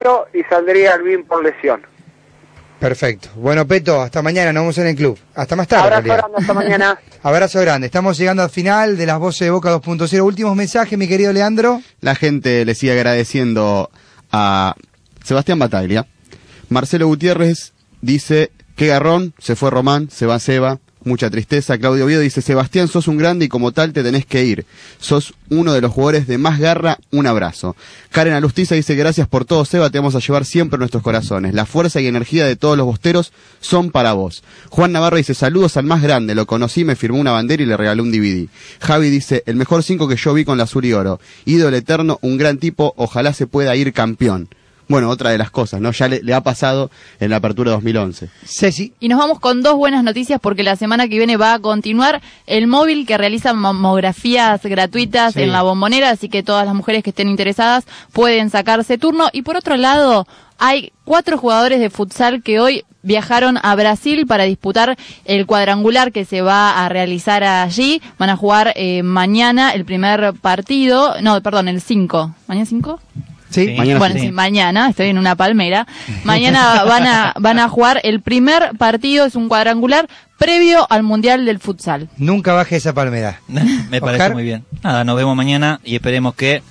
y saldría Alvin por lesión. Perfecto. Bueno, Peto, hasta mañana, nos vemos en el club. Hasta más tarde. Abrazo grande, hasta mañana. Abrazo grande. Estamos llegando al final de las Voces de Boca 2.0. Últimos mensajes, mi querido Leandro. La gente le sigue agradeciendo a Sebastián Bataglia. Marcelo Gutiérrez dice, qué garrón, se fue Román, se va Seba, mucha tristeza. Claudio Oviedo dice, Sebastián, sos un grande y como tal te tenés que ir. Sos uno de los jugadores de más garra, un abrazo. Karen Alustiza dice, gracias por todo, Seba, te vamos a llevar siempre en nuestros corazones. La fuerza y energía de todos los bosteros son para vos. Juan Navarro dice, saludos al más grande, lo conocí, me firmó una bandera y le regaló un DVD. Javi dice, el mejor 5 que yo vi con la azul y oro. Ídolo eterno, un gran tipo, ojalá se pueda ir campeón. Bueno, otra de las cosas, ¿no? Ya le ha pasado en la apertura 2011. Ceci. Y nos vamos con dos buenas noticias porque la semana que viene va a continuar el móvil que realiza mamografías gratuitas en la Bombonera, así que todas las mujeres que estén interesadas pueden sacarse turno. Y por otro lado, hay 4 jugadores de futsal que hoy viajaron a Brasil para disputar el cuadrangular que se va a realizar allí. Van a jugar mañana el primer partido, el 5. ¿Mañana 5? Sí, mañana. Bueno, sí, mañana, estoy en una palmera. Mañana van a jugar el primer partido, es un cuadrangular previo al Mundial del Futsal. Nunca baje esa palmera. Me parece muy bien. Nada, nos vemos mañana y esperemos que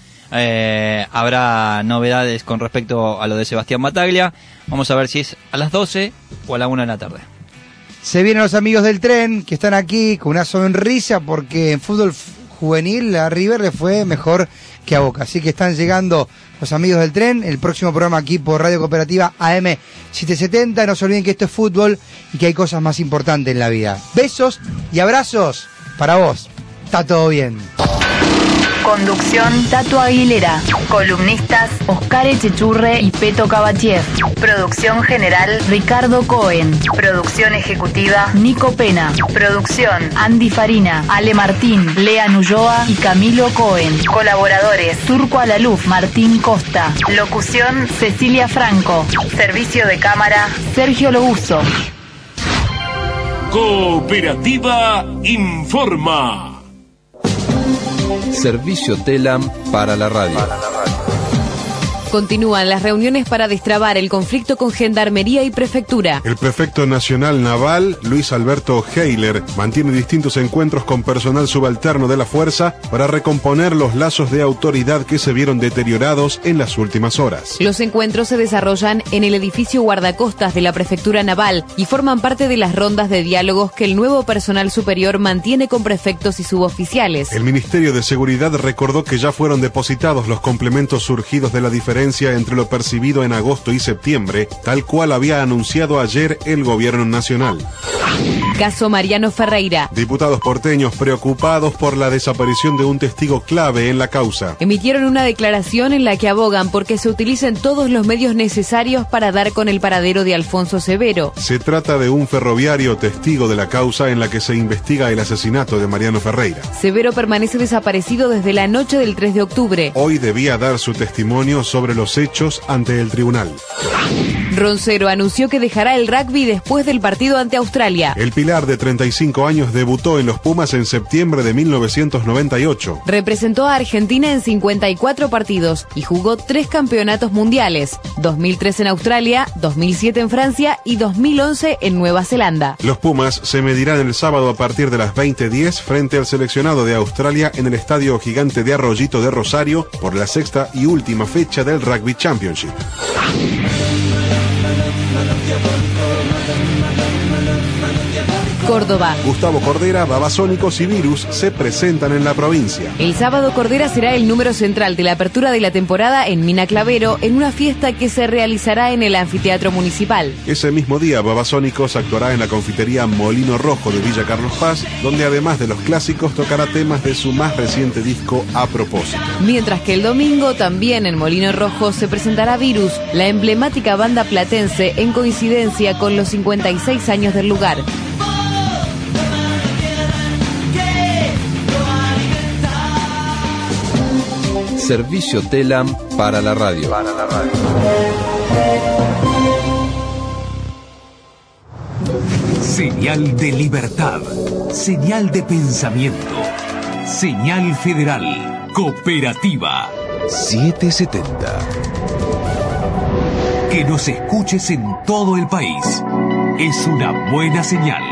habrá novedades con respecto a lo de Sebastián Bataglia. Vamos a ver si es a las 12 o a la 1 de la tarde. Se vienen los amigos del tren que están aquí con una sonrisa porque en fútbol juvenil a River le fue mejor que a Boca. Así que están llegando los amigos del tren. El próximo programa aquí por Radio Cooperativa AM 770. No se olviden que esto es fútbol y que hay cosas más importantes en la vida. Besos y abrazos para vos. Está todo bien. Conducción, Tato Aguilera. Columnistas, Oscar Echechurre y Peto Cabachiev. Producción general, Ricardo Cohen. Producción ejecutiva, Nico Pena. Producción, Andy Farina, Ale Martín, Lea Ulloa y Camilo Cohen. Colaboradores, Turco Alaluf, Martín Costa. Locución, Cecilia Franco. Servicio de cámara, Sergio Lobuso. Cooperativa informa. Servicio TELAM para la radio. Continúan las reuniones para destrabar el conflicto con Gendarmería y Prefectura. El prefecto nacional naval, Luis Alberto Heiler, mantiene distintos encuentros con personal subalterno de la fuerza para recomponer los lazos de autoridad que se vieron deteriorados en las últimas horas. Los encuentros se desarrollan en el edificio guardacostas de la Prefectura Naval y forman parte de las rondas de diálogos que el nuevo personal superior mantiene con prefectos y suboficiales. El Ministerio de Seguridad recordó que ya fueron depositados los complementos surgidos de la diferencia entre lo percibido en agosto y septiembre, tal cual había anunciado ayer el gobierno nacional. Caso Mariano Ferreira. Diputados porteños preocupados por la desaparición de un testigo clave en la causa. Emitieron una declaración en la que abogan porque se utilicen todos los medios necesarios para dar con el paradero de Alfonso Severo. Se trata de un ferroviario testigo de la causa en la que se investiga el asesinato de Mariano Ferreira. Severo permanece desaparecido desde la noche del 3 de octubre. Hoy debía dar su testimonio sobre los hechos ante el tribunal. Roncero anunció que dejará el rugby después del partido ante Australia. El pilar de 35 años debutó en los Pumas en septiembre de 1998. Representó a Argentina en 54 partidos y jugó 3 campeonatos mundiales, 2003 en Australia, 2007 en Francia y 2011 en Nueva Zelanda. Los Pumas se medirán el sábado a partir de las 20:10 frente al seleccionado de Australia en el Estadio Gigante de Arroyito de Rosario por la 6ª y última fecha del Rugby Championship. Córdoba. Gustavo Cordera, Babasónicos y Virus se presentan en la provincia. El sábado Cordera será el número central de la apertura de la temporada en Mina Clavero, en una fiesta que se realizará en el anfiteatro municipal. Ese mismo día, Babasónicos actuará en la confitería Molino Rojo de Villa Carlos Paz, donde además de los clásicos tocará temas de su más reciente disco A Propósito. Mientras que el domingo, también en Molino Rojo, se presentará Virus, la emblemática banda platense, en coincidencia con los 56 años del lugar. Servicio TELAM para la radio. Señal de libertad. Señal de pensamiento. Señal federal. Cooperativa. 770. Que nos escuches en todo el país es una buena señal.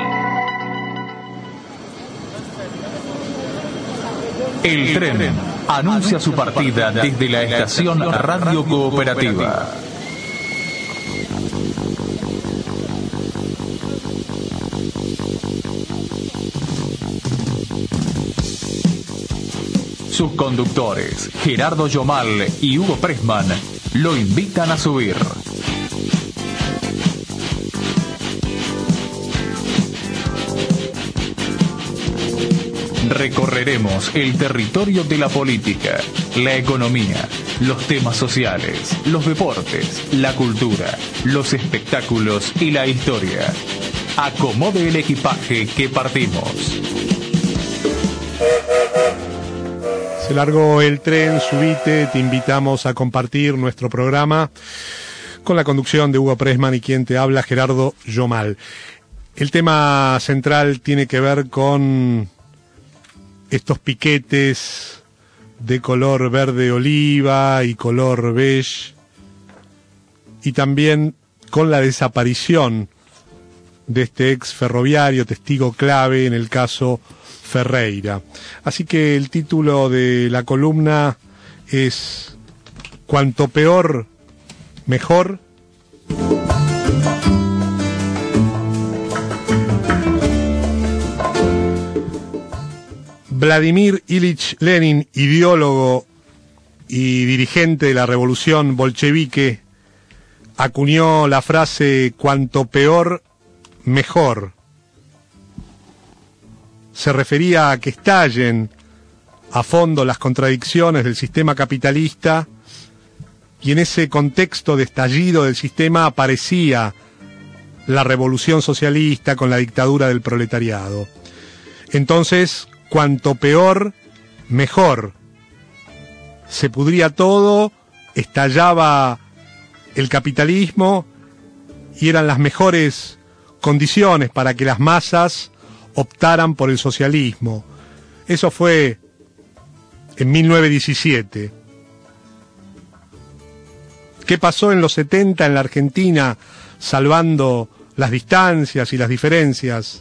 El tren anuncia su partida desde la estación Radio Cooperativa. Sus conductores, Gerardo Yomal y Hugo Pressman, lo invitan a subir. Recorreremos el territorio de la política, la economía, los temas sociales, los deportes, la cultura, los espectáculos y la historia. Acomode el equipaje que partimos. Se largó el tren, subite, te invitamos a compartir nuestro programa con la conducción de Hugo Pressman y quien te habla, Gerardo Yomal. El tema central tiene que ver con estos piquetes de color verde oliva y color beige, y también con la desaparición de este ex ferroviario, testigo clave en el caso Ferreira. Así que el título de la columna es Cuanto peor, mejor. Vladimir Ilich Lenin, ideólogo y dirigente de la revolución bolchevique, acuñó la frase cuanto peor, mejor. Se refería a que estallen a fondo las contradicciones del sistema capitalista, y en ese contexto de estallido del sistema aparecía la revolución socialista con la dictadura del proletariado. Entonces, cuanto peor, mejor. Se pudría todo, estallaba el capitalismo y eran las mejores condiciones para que las masas optaran por el socialismo. Eso fue en 1917. ¿Qué pasó en los 70 en la Argentina, salvando las distancias y las diferencias?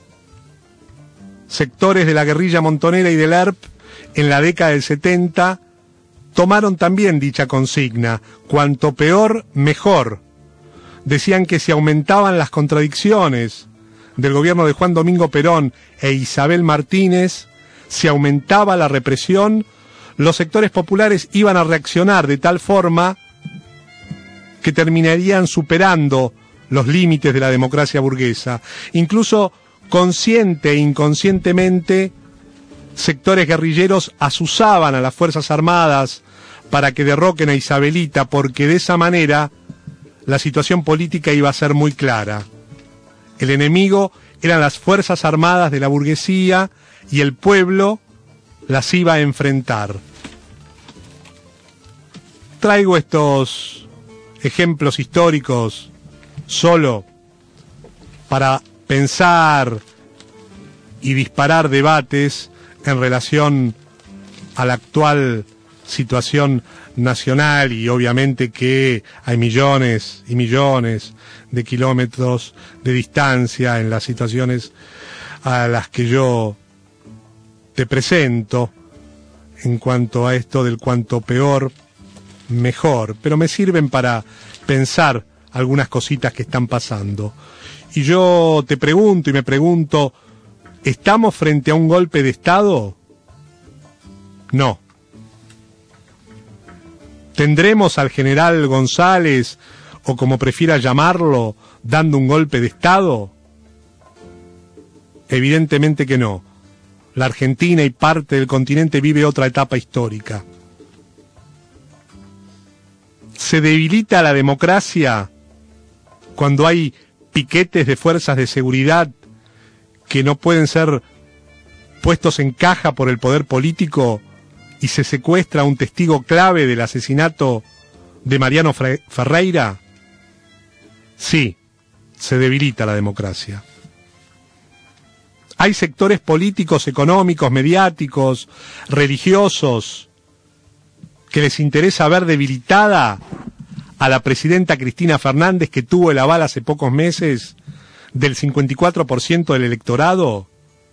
Sectores de la guerrilla montonera y del ERP en la década del 70 tomaron también dicha consigna, cuanto peor, mejor. Decían que si aumentaban las contradicciones del gobierno de Juan Domingo Perón e Isabel Martínez, si aumentaba la represión, los sectores populares iban a reaccionar de tal forma que terminarían superando los límites de la democracia burguesa. Incluso consciente e inconscientemente, sectores guerrilleros asusaban a las Fuerzas Armadas para que derroquen a Isabelita, porque de esa manera la situación política iba a ser muy clara. El enemigo eran las Fuerzas Armadas de la burguesía y el pueblo las iba a enfrentar. Traigo estos ejemplos históricos solo para pensar y disparar debates en relación a la actual situación nacional, y obviamente que hay millones y millones de kilómetros de distancia en las situaciones a las que yo te presento en cuanto a esto del cuanto peor, mejor, pero me sirven para pensar algunas cositas que están pasando. Y yo te pregunto y me pregunto, ¿estamos frente a un golpe de Estado? No. ¿Tendremos al general González, o como prefiera llamarlo, dando un golpe de Estado? Evidentemente que no. La Argentina y parte del continente vive otra etapa histórica. Se debilita la democracia cuando hay piquetes de fuerzas de seguridad que no pueden ser puestos en caja por el poder político y se secuestra a un testigo clave del asesinato de Mariano Ferreira. Sí, se debilita la democracia. Hay sectores políticos, económicos, mediáticos, religiosos, que les interesa ver debilitada a la presidenta Cristina Fernández, que tuvo el aval hace pocos meses del 54% del electorado?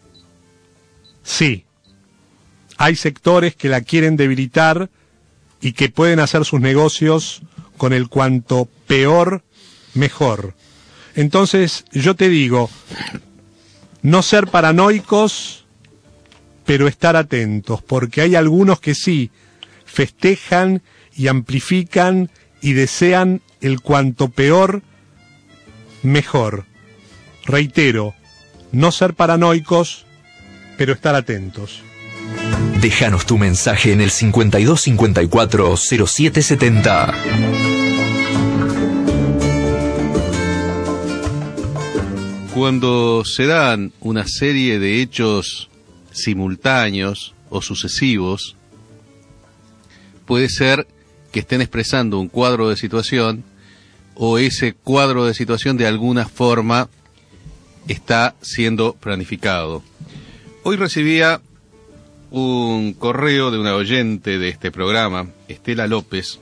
Sí. Hay sectores que la quieren debilitar y que pueden hacer sus negocios con el cuanto peor, mejor. Entonces, yo te digo, no ser paranoicos, pero estar atentos, porque hay algunos que sí festejan y amplifican y desean el cuanto peor, mejor. Reitero, no ser paranoicos, pero estar atentos. Déjanos tu mensaje en el 5254-0770. Cuando se dan una serie de hechos simultáneos o sucesivos, puede ser que estén expresando un cuadro de situación, o ese cuadro de situación de alguna forma está siendo planificado. Hoy recibía un correo de una oyente de este programa, Estela López,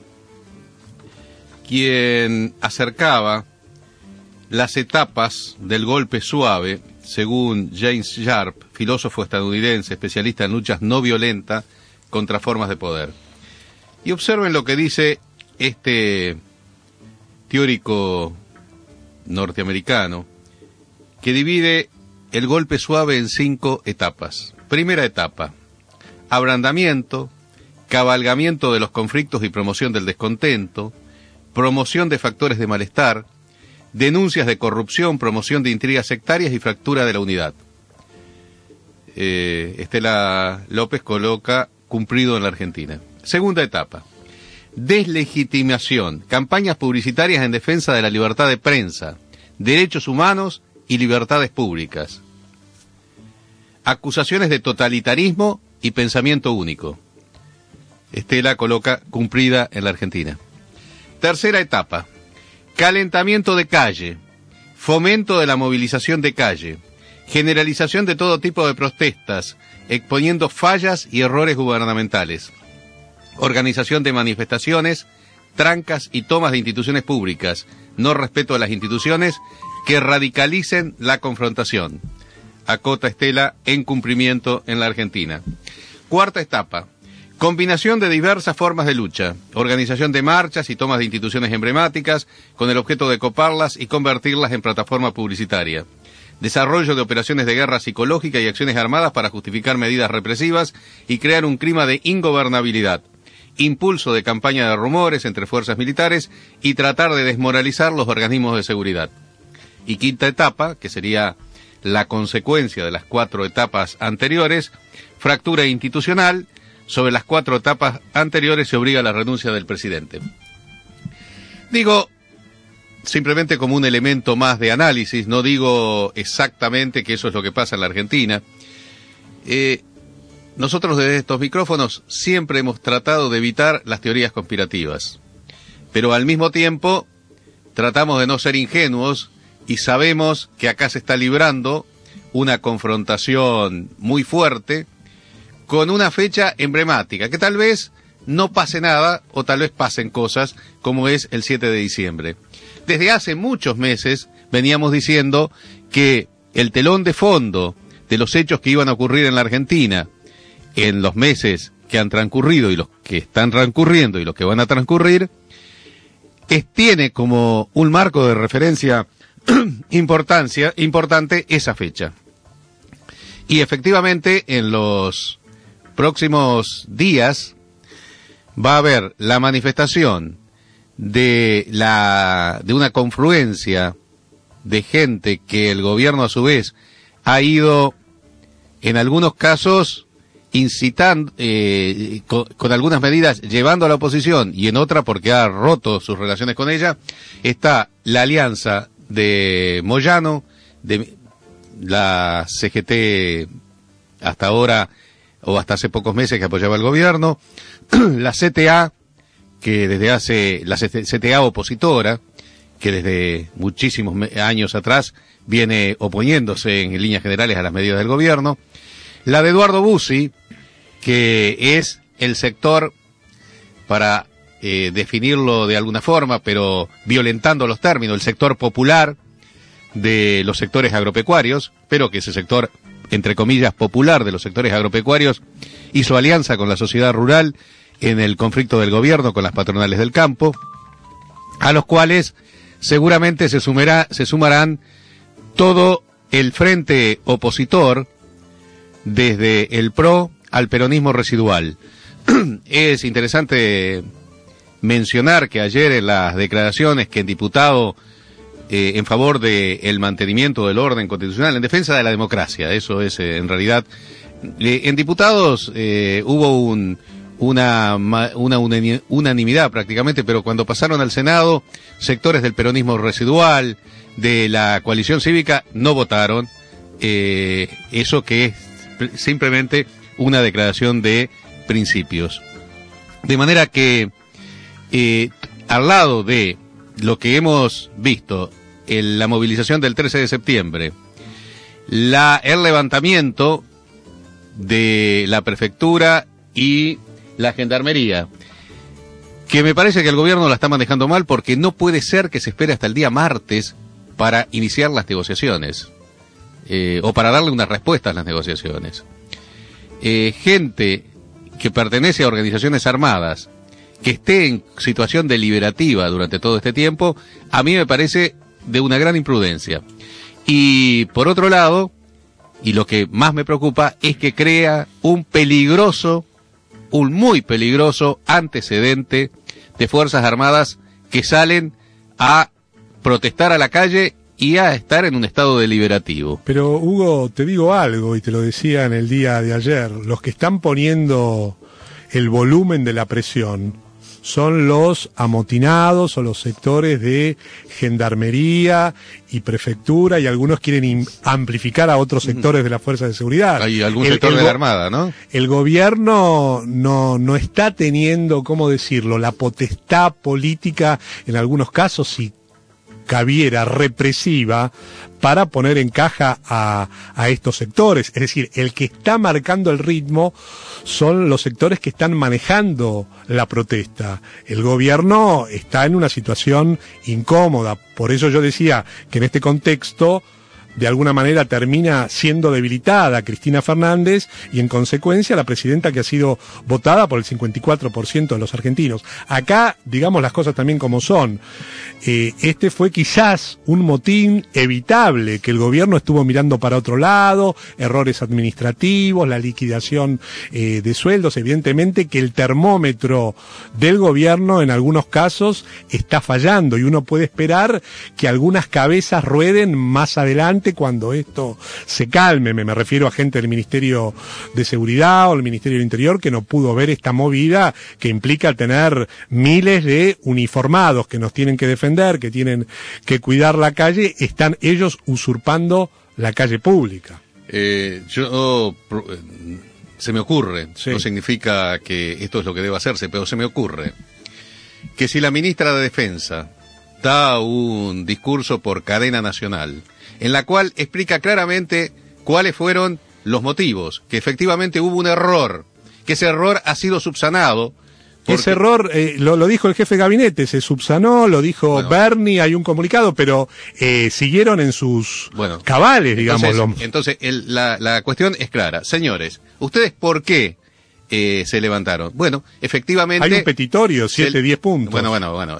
quien acercaba las etapas del golpe suave, según James Sharp, filósofo estadounidense, especialista en luchas no violentas contra formas de poder. Y observen lo que dice este teórico norteamericano, que divide el golpe suave en 5 etapas. Primera etapa: abrandamiento, cabalgamiento de los conflictos y promoción del descontento, promoción de factores de malestar, denuncias de corrupción, promoción de intrigas sectarias y fractura de la unidad. Estela López coloca cumplido en la Argentina. Segunda etapa: deslegitimación, campañas publicitarias en defensa de la libertad de prensa, derechos humanos y libertades públicas. Acusaciones de totalitarismo y pensamiento único. Estela coloca cumplida en la Argentina. Tercera etapa: calentamiento de calle, fomento de la movilización de calle, generalización de todo tipo de protestas, exponiendo fallas y errores gubernamentales, organización de manifestaciones, trancas y tomas de instituciones públicas, no respeto a las instituciones que radicalicen la confrontación. Acota Estela en cumplimiento en la Argentina. Cuarta etapa: combinación de diversas formas de lucha, organización de marchas y tomas de instituciones emblemáticas con el objeto de coparlas y convertirlas en plataforma publicitaria. Desarrollo de operaciones de guerra psicológica y acciones armadas para justificar medidas represivas y crear un clima de ingobernabilidad. Impulso de campaña de rumores entre fuerzas militares y tratar de desmoralizar los organismos de seguridad. Y quinta etapa, que sería la consecuencia de las 4 etapas anteriores: fractura institucional. Sobre las 4 etapas anteriores se obliga a la renuncia del presidente. Digo, simplemente como un elemento más de análisis, no digo exactamente que eso es lo que pasa en la Argentina. Nosotros desde estos micrófonos siempre hemos tratado de evitar las teorías conspirativas, pero al mismo tiempo tratamos de no ser ingenuos y sabemos que acá se está librando una confrontación muy fuerte con una fecha emblemática, que tal vez no pase nada o tal vez pasen cosas, como es el 7 de diciembre. Desde hace muchos meses veníamos diciendo que el telón de fondo de los hechos que iban a ocurrir en la Argentina en los meses que han transcurrido y los que están transcurriendo y los que van a transcurrir, tiene como un marco de referencia importante esa fecha. Y efectivamente en los próximos días va a haber la manifestación de una confluencia de gente que el gobierno a su vez ha ido en algunos casos incitando, con algunas medidas llevando a la oposición, y en otra porque ha roto sus relaciones con ella. Está la alianza de Moyano, de la CGT hasta ahora, o hasta hace pocos meses, que apoyaba al gobierno, la CTA, que la CTA opositora, que desde muchísimos años atrás viene oponiéndose en líneas generales a las medidas del gobierno, la de Eduardo Bussi, que es el sector para definirlo de alguna forma, pero violentando los términos, el sector popular de los sectores agropecuarios, pero que ese sector, entre comillas, popular de los sectores agropecuarios, hizo alianza con la sociedad rural en el conflicto del gobierno con las patronales del campo, a los cuales seguramente se sumarán todo el frente opositor, desde el PRO al peronismo residual. Es interesante mencionar que ayer en las declaraciones que el diputado en favor del mantenimiento del orden constitucional, en defensa de la democracia, eso es en realidad, en diputados hubo una unanimidad prácticamente, pero cuando pasaron al Senado, sectores del peronismo residual, de la coalición cívica, no votaron eso, que es simplemente una declaración de principios. De manera que al lado de lo que hemos visto en la movilización del 13 de septiembre, el levantamiento de la prefectura y la gendarmería, que me parece que el gobierno la está manejando mal, porque no puede ser que se espere hasta el día martes para iniciar las negociaciones, o para darle una respuesta a las negociaciones. Gente que pertenece a organizaciones armadas, que esté en situación deliberativa durante todo este tiempo, a mí me parece de una gran imprudencia. Y por otro lado, y lo que más me preocupa, es que crea un muy peligroso antecedente de Fuerzas Armadas que salen a protestar a la calle y a estar en un estado deliberativo. Pero Hugo, te digo algo, y te lo decía en el día de ayer, los que están poniendo el volumen de la presión son los amotinados o los sectores de gendarmería y prefectura, y algunos quieren amplificar a otros sectores de las fuerzas de seguridad. Hay algún sector de la Armada, ¿no? El gobierno no está teniendo, ¿cómo decirlo?, la potestad política, en algunos casos, si cabiera, represiva, para poner en caja a estos sectores. Es decir, el que está marcando el ritmo son los sectores que están manejando la protesta. El gobierno está en una situación incómoda. Por eso yo decía que en este contexto, de alguna manera, termina siendo debilitada Cristina Fernández y, en consecuencia, la presidenta que ha sido votada por el 54% de los argentinos. Acá, digamos las cosas también como son. Este fue quizás un motín evitable, que el gobierno estuvo mirando para otro lado, errores administrativos, la liquidación de sueldos. Evidentemente que el termómetro del gobierno en algunos casos está fallando, y uno puede esperar que algunas cabezas rueden más adelante cuando esto se calme. Me refiero a gente del Ministerio de Seguridad o el Ministerio del Interior, que no pudo ver esta movida que implica tener miles de uniformados que nos tienen que defender, que tienen que cuidar la calle. Están ellos usurpando la calle pública. Se me ocurre, sí, no significa que esto es lo que debe hacerse, pero se me ocurre que si la ministra de Defensa da un discurso por cadena nacional, en la cual explica claramente cuáles fueron los motivos, que efectivamente hubo un error, que ese error ha sido subsanado. Ese error, lo dijo el jefe de gabinete, se subsanó, lo dijo Bernie, hay un comunicado, pero siguieron en sus cabales, digamos. Entonces la cuestión es clara. Señores, ¿ustedes por qué se levantaron? Bueno, efectivamente... Hay un petitorio, 7-10 puntos. Bueno.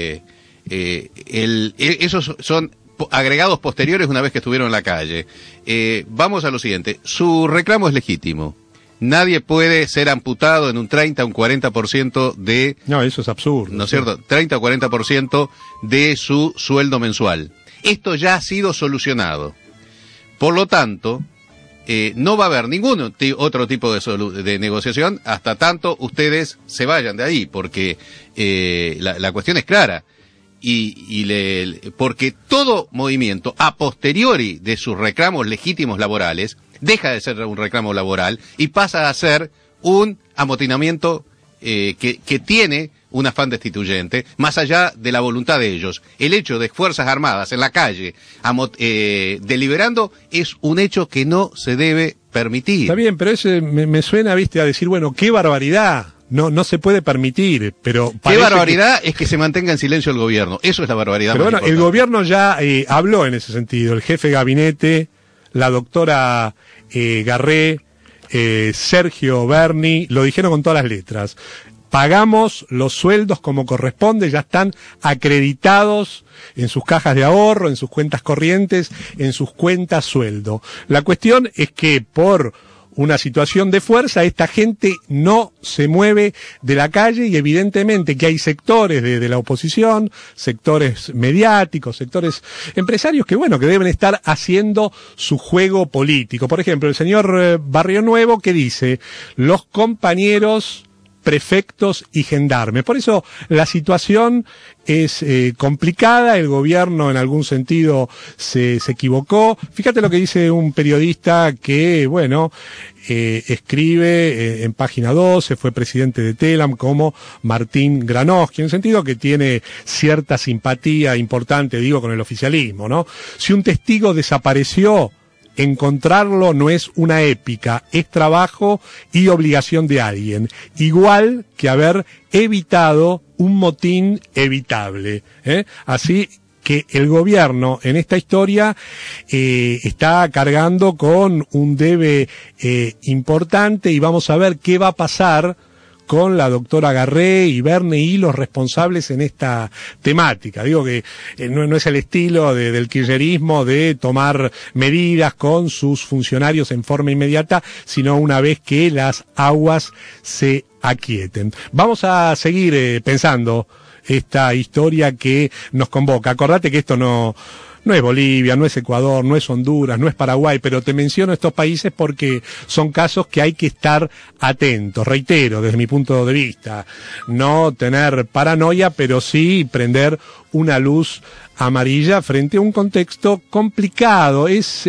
Esos son agregados posteriores una vez que estuvieron en la calle. Vamos a lo siguiente. Su reclamo es legítimo. Nadie puede ser amputado en un 30 o un 40% de... No, eso es absurdo. ¿No es cierto? 30 o 40% de su sueldo mensual. Esto ya ha sido solucionado. Por lo tanto, no va a haber ningún otro tipo de negociación hasta tanto ustedes se vayan de ahí, porque la cuestión es clara. Porque todo movimiento a posteriori de sus reclamos legítimos laborales deja de ser un reclamo laboral y pasa a ser un amotinamiento que tiene un afán destituyente, más allá de la voluntad de ellos. El hecho de Fuerzas Armadas en la calle deliberando es un hecho que no se debe permitir. Está bien, pero eso me suena, a decir, bueno, qué barbaridad. no se puede permitir, pero Qué parece barbaridad es que se mantenga en silencio el gobierno. Eso es la barbaridad. Pero más bueno, el importante. gobierno ya habló en ese sentido. El jefe de gabinete, la doctora Garré, Sergio Berni, lo dijeron con todas las letras. Pagamos los sueldos como corresponde, ya están acreditados en sus cajas de ahorro, en sus cuentas corrientes, en sus cuentas sueldo. La cuestión es que por una situación de fuerza, esta gente no se mueve de la calle y evidentemente que hay sectores de la oposición, sectores mediáticos, sectores empresarios que bueno, que deben estar haciendo su juego político. Por ejemplo, el señor Barrio Nuevo que dice, los compañeros prefectos y gendarmes. Por eso la situación es complicada, el gobierno en algún sentido se equivocó. Fíjate lo que dice un periodista que, bueno, escribe en página 12, fue presidente de Telam, como Martín Granovsky, en el sentido que tiene cierta simpatía importante, digo, con el oficialismo, ¿no? Si un testigo desapareció, encontrarlo no es una épica, es trabajo y obligación de alguien, igual que haber evitado un motín evitable, ¿eh? Así que el gobierno en esta historia está cargando con un debe importante y vamos a ver qué va a pasar con la doctora Garré y Berni y los responsables en esta temática. Digo que no es el estilo del kirchnerismo de tomar medidas con sus funcionarios en forma inmediata, sino una vez que las aguas se aquieten. Vamos a seguir pensando esta historia que nos convoca. Acordate que esto no es Bolivia, no es Ecuador, no es Honduras, no es Paraguay, pero te menciono estos países porque son casos que hay que estar atentos. Reitero, desde mi punto de vista, no tener paranoia, pero sí prender una luz amarilla frente a un contexto complicado. Es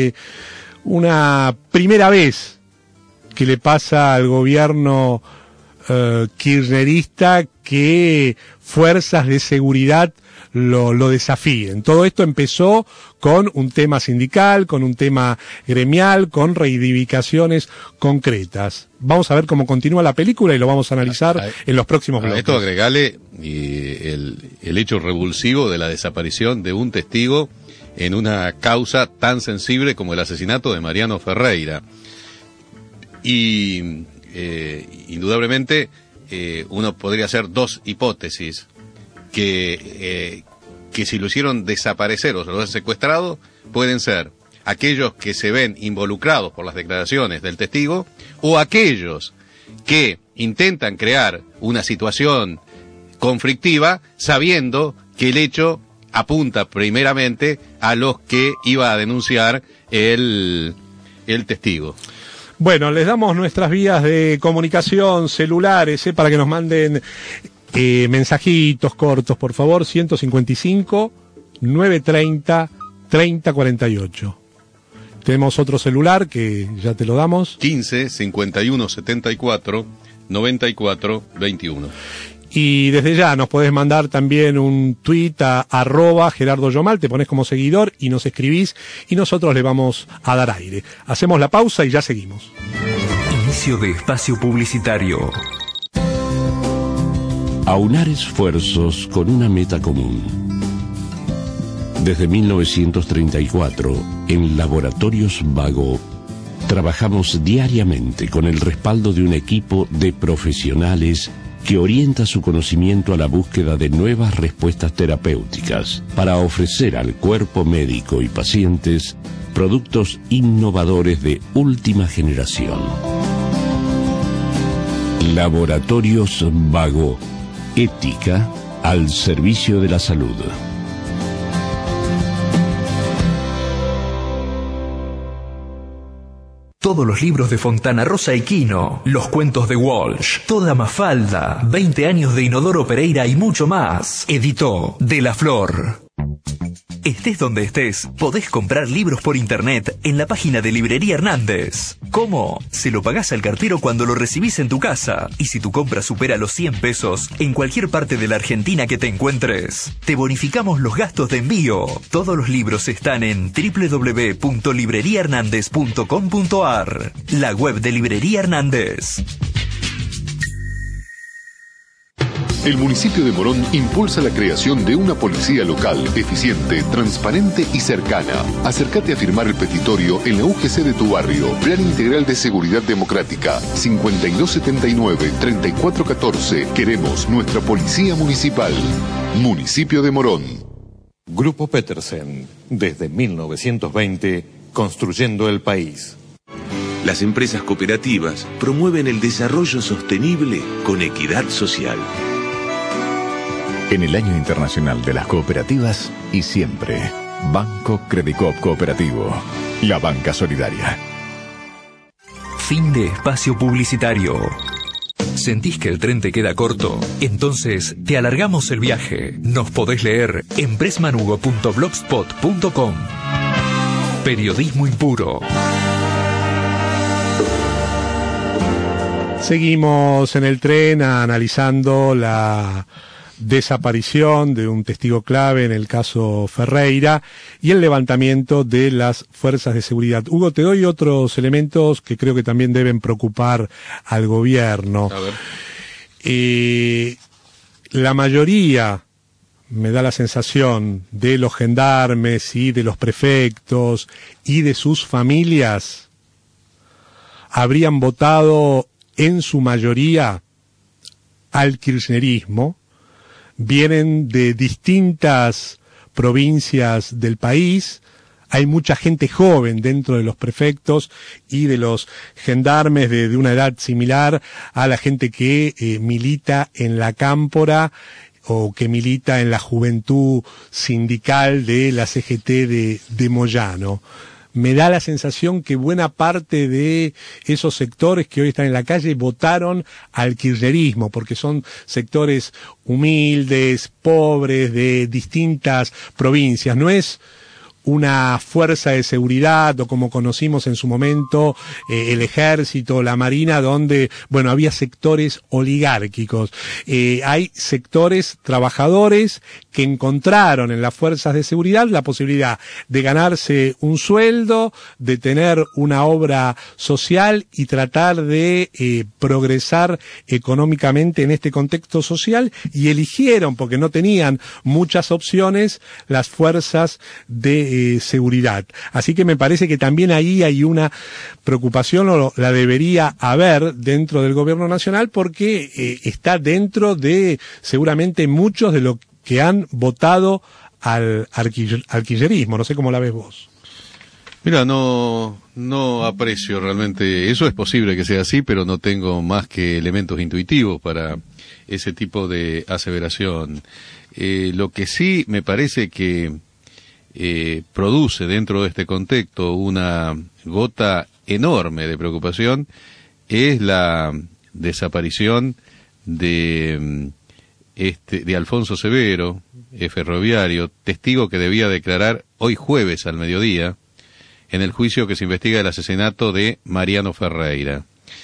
una primera vez que le pasa al gobierno kirchnerista que fuerzas de seguridad lo desafíen. Todo esto empezó con un tema sindical, con un tema gremial, con reivindicaciones concretas. Vamos a ver cómo continúa la película y lo vamos a analizar en los próximos bloques. Esto agregale el hecho revulsivo de la desaparición de un testigo en una causa tan sensible como el asesinato de Mariano Ferreira. Y indudablemente uno podría hacer dos hipótesis. Que si lo hicieron desaparecer o se lo han secuestrado, pueden ser aquellos que se ven involucrados por las declaraciones del testigo o aquellos que intentan crear una situación conflictiva sabiendo que el hecho apunta primeramente a los que iba a denunciar el testigo. Bueno, les damos nuestras vías de comunicación celulares para que nos manden mensajitos cortos, por favor. 155 930 3048. Tenemos otro celular que ya te lo damos. 15 51 74 94 21. Y desde ya nos podés mandar también un tuit a @Gerardo Yomal, te pones como seguidor y nos escribís y nosotros le vamos a dar aire. Hacemos la pausa y ya seguimos. Inicio de espacio publicitario. Aunar esfuerzos con una meta común. Desde 1934, en Laboratorios Vago, trabajamos diariamente con el respaldo de un equipo de profesionales que orienta su conocimiento a la búsqueda de nuevas respuestas terapéuticas para ofrecer al cuerpo médico y pacientes productos innovadores de última generación. Laboratorios Vago. Ética al servicio de la salud. Todos los libros de Fontana Rosa y Quino, los cuentos de Walsh, toda Mafalda, 20 años de Inodoro Pereira y mucho más. Editó De la Flor. Estés donde estés, podés comprar libros por internet en la página de Librería Hernández. ¿Cómo? Se lo pagás al cartero cuando lo recibís en tu casa. Y si tu compra supera los 100 pesos, en cualquier parte de la Argentina que te encuentres, te bonificamos los gastos de envío. Todos los libros están en www.libreriahernandez.com.ar, la web de Librería Hernández. El municipio de Morón impulsa la creación de una policía local, eficiente, transparente y cercana. Acércate a firmar el petitorio en la UGC de tu barrio. Plan Integral de Seguridad Democrática, 5279-3414. Queremos nuestra policía municipal. Municipio de Morón. Grupo Petersen, desde 1920, construyendo el país. Las empresas cooperativas promueven el desarrollo sostenible con equidad social. En el Año Internacional de las Cooperativas y siempre, Banco Credicop Cooperativo, la banca solidaria. Fin de espacio publicitario. ¿Sentís que el tren te queda corto? Entonces te alargamos el viaje. Nos podés leer en pressmanugo.blogspot.com. Periodismo impuro. Seguimos en el tren analizando la desaparición de un testigo clave en el caso Ferreira y el levantamiento de las fuerzas de seguridad. Hugo, te doy otros elementos que creo que también deben preocupar al gobierno. A ver. La mayoría, me da la sensación, de los gendarmes y de los prefectos y de sus familias habrían votado en su mayoría al kirchnerismo. Vienen de distintas provincias del país, hay mucha gente joven dentro de los prefectos y de los gendarmes de una edad similar a la gente que milita en la Cámpora o que milita en la juventud sindical de la CGT de Moyano. Me da la sensación que buena parte de esos sectores que hoy están en la calle votaron al kirchnerismo, porque son sectores humildes, pobres, de distintas provincias. No es una fuerza de seguridad, o como conocimos en su momento, el ejército, la marina, donde, bueno, había sectores oligárquicos. Hay sectores trabajadores que encontraron en las fuerzas de seguridad la posibilidad de ganarse un sueldo, de tener una obra social y tratar de progresar económicamente en este contexto social, y eligieron, porque no tenían muchas opciones, las fuerzas de seguridad. Así que me parece que también ahí hay una preocupación, o la debería haber dentro del gobierno nacional, porque está dentro de seguramente muchos de los que han votado al kirchnerismo. No sé cómo la ves vos. Mira, no aprecio realmente, eso es posible que sea así, pero no tengo más que elementos intuitivos para ese tipo de aseveración. Lo que sí me parece que produce dentro de este contexto una gota enorme de preocupación es la desaparición de Alfonso Severo, ferroviario, testigo que debía declarar hoy jueves al mediodía en el juicio que se investiga el asesinato de Mariano Ferreira.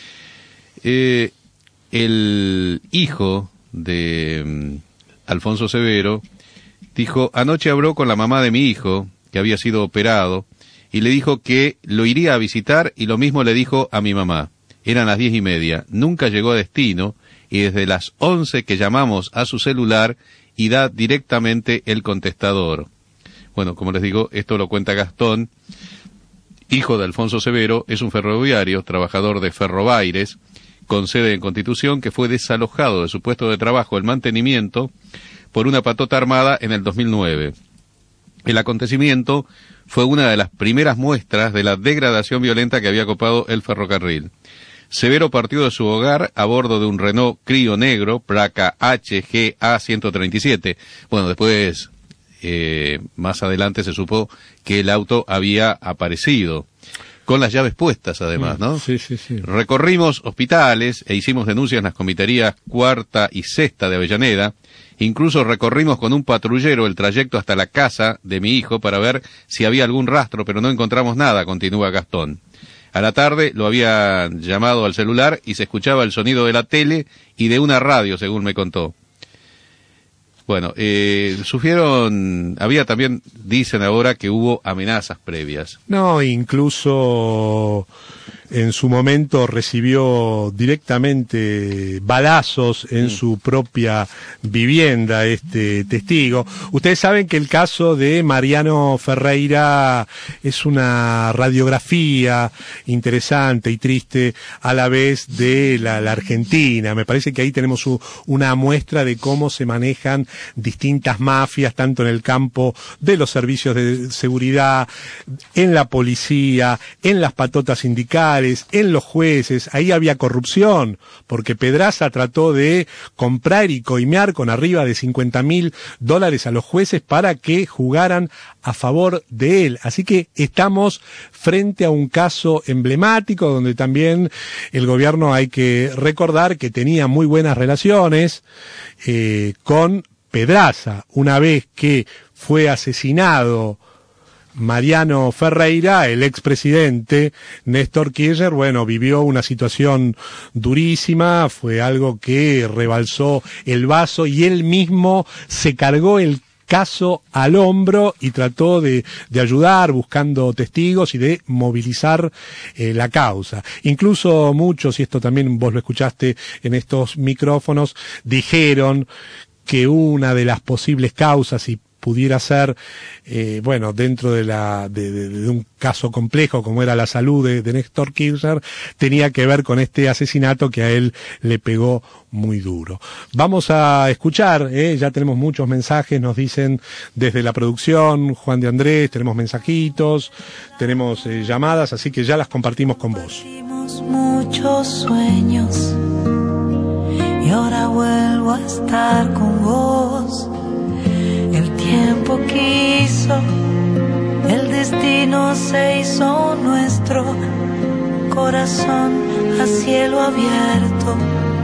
El hijo de Alfonso Severo dijo: anoche habló con la mamá de mi hijo, que había sido operado, y le dijo que lo iría a visitar, y lo mismo le dijo a mi mamá. Eran las 10:30, nunca llegó a destino, y desde las 11 que llamamos a su celular y da directamente el contestador. Bueno, como les digo, esto lo cuenta Gastón, hijo de Alfonso Severo, es un ferroviario, trabajador de Ferrobaires, con sede en Constitución, que fue desalojado de su puesto de trabajo, el mantenimiento, por una patota armada en el 2009. El acontecimiento fue una de las primeras muestras de la degradación violenta que había copado el ferrocarril. Severo partió de su hogar a bordo de un Renault Clio negro, placa HGA 137. Bueno, después, más adelante se supo que el auto había aparecido, con las llaves puestas además, ¿no? Sí. Recorrimos hospitales e hicimos denuncias en las comisarías Cuarta y Sexta de Avellaneda. Incluso recorrimos con un patrullero el trayecto hasta la casa de mi hijo para ver si había algún rastro, pero no encontramos nada, continúa Gastón. A la tarde lo habían llamado al celular y se escuchaba el sonido de la tele y de una radio, según me contó. Bueno, había también, dicen ahora, que hubo amenazas previas. No, incluso en su momento recibió directamente balazos en su propia vivienda, este testigo. Ustedes saben que el caso de Mariano Ferreira es una radiografía interesante y triste a la vez de la Argentina. Me parece que ahí tenemos una muestra de cómo se manejan distintas mafias, tanto en el campo de los servicios de seguridad, en la policía, en las patotas sindicales, en los jueces. Ahí había corrupción, porque Pedraza trató de comprar y coimear con arriba de $50.000 a los jueces para que jugaran a favor de él. Así que estamos frente a un caso emblemático donde también el gobierno, hay que recordar que tenía muy buenas relaciones con Pedraza. Una vez que fue asesinado Mariano Ferreira, el expresidente Néstor Kirchner, bueno, vivió una situación durísima, fue algo que rebalsó el vaso y él mismo se cargó el caso al hombro y trató de ayudar buscando testigos y de movilizar la causa. Incluso muchos, y esto también vos lo escuchaste en estos micrófonos, dijeron que una de las posibles causas, y pudiera ser, bueno, dentro de un caso complejo como era la salud de Néstor Kirchner, tenía que ver con este asesinato que a él le pegó muy duro. Vamos a escuchar, ya tenemos muchos mensajes, nos dicen desde la producción, Juan de Andrés, tenemos mensajitos, tenemos llamadas, así que ya las compartimos con vos. Muchos sueños y ahora vuelvo a estar con vos. El tiempo quiso, el destino se hizo nuestro, corazón a cielo abierto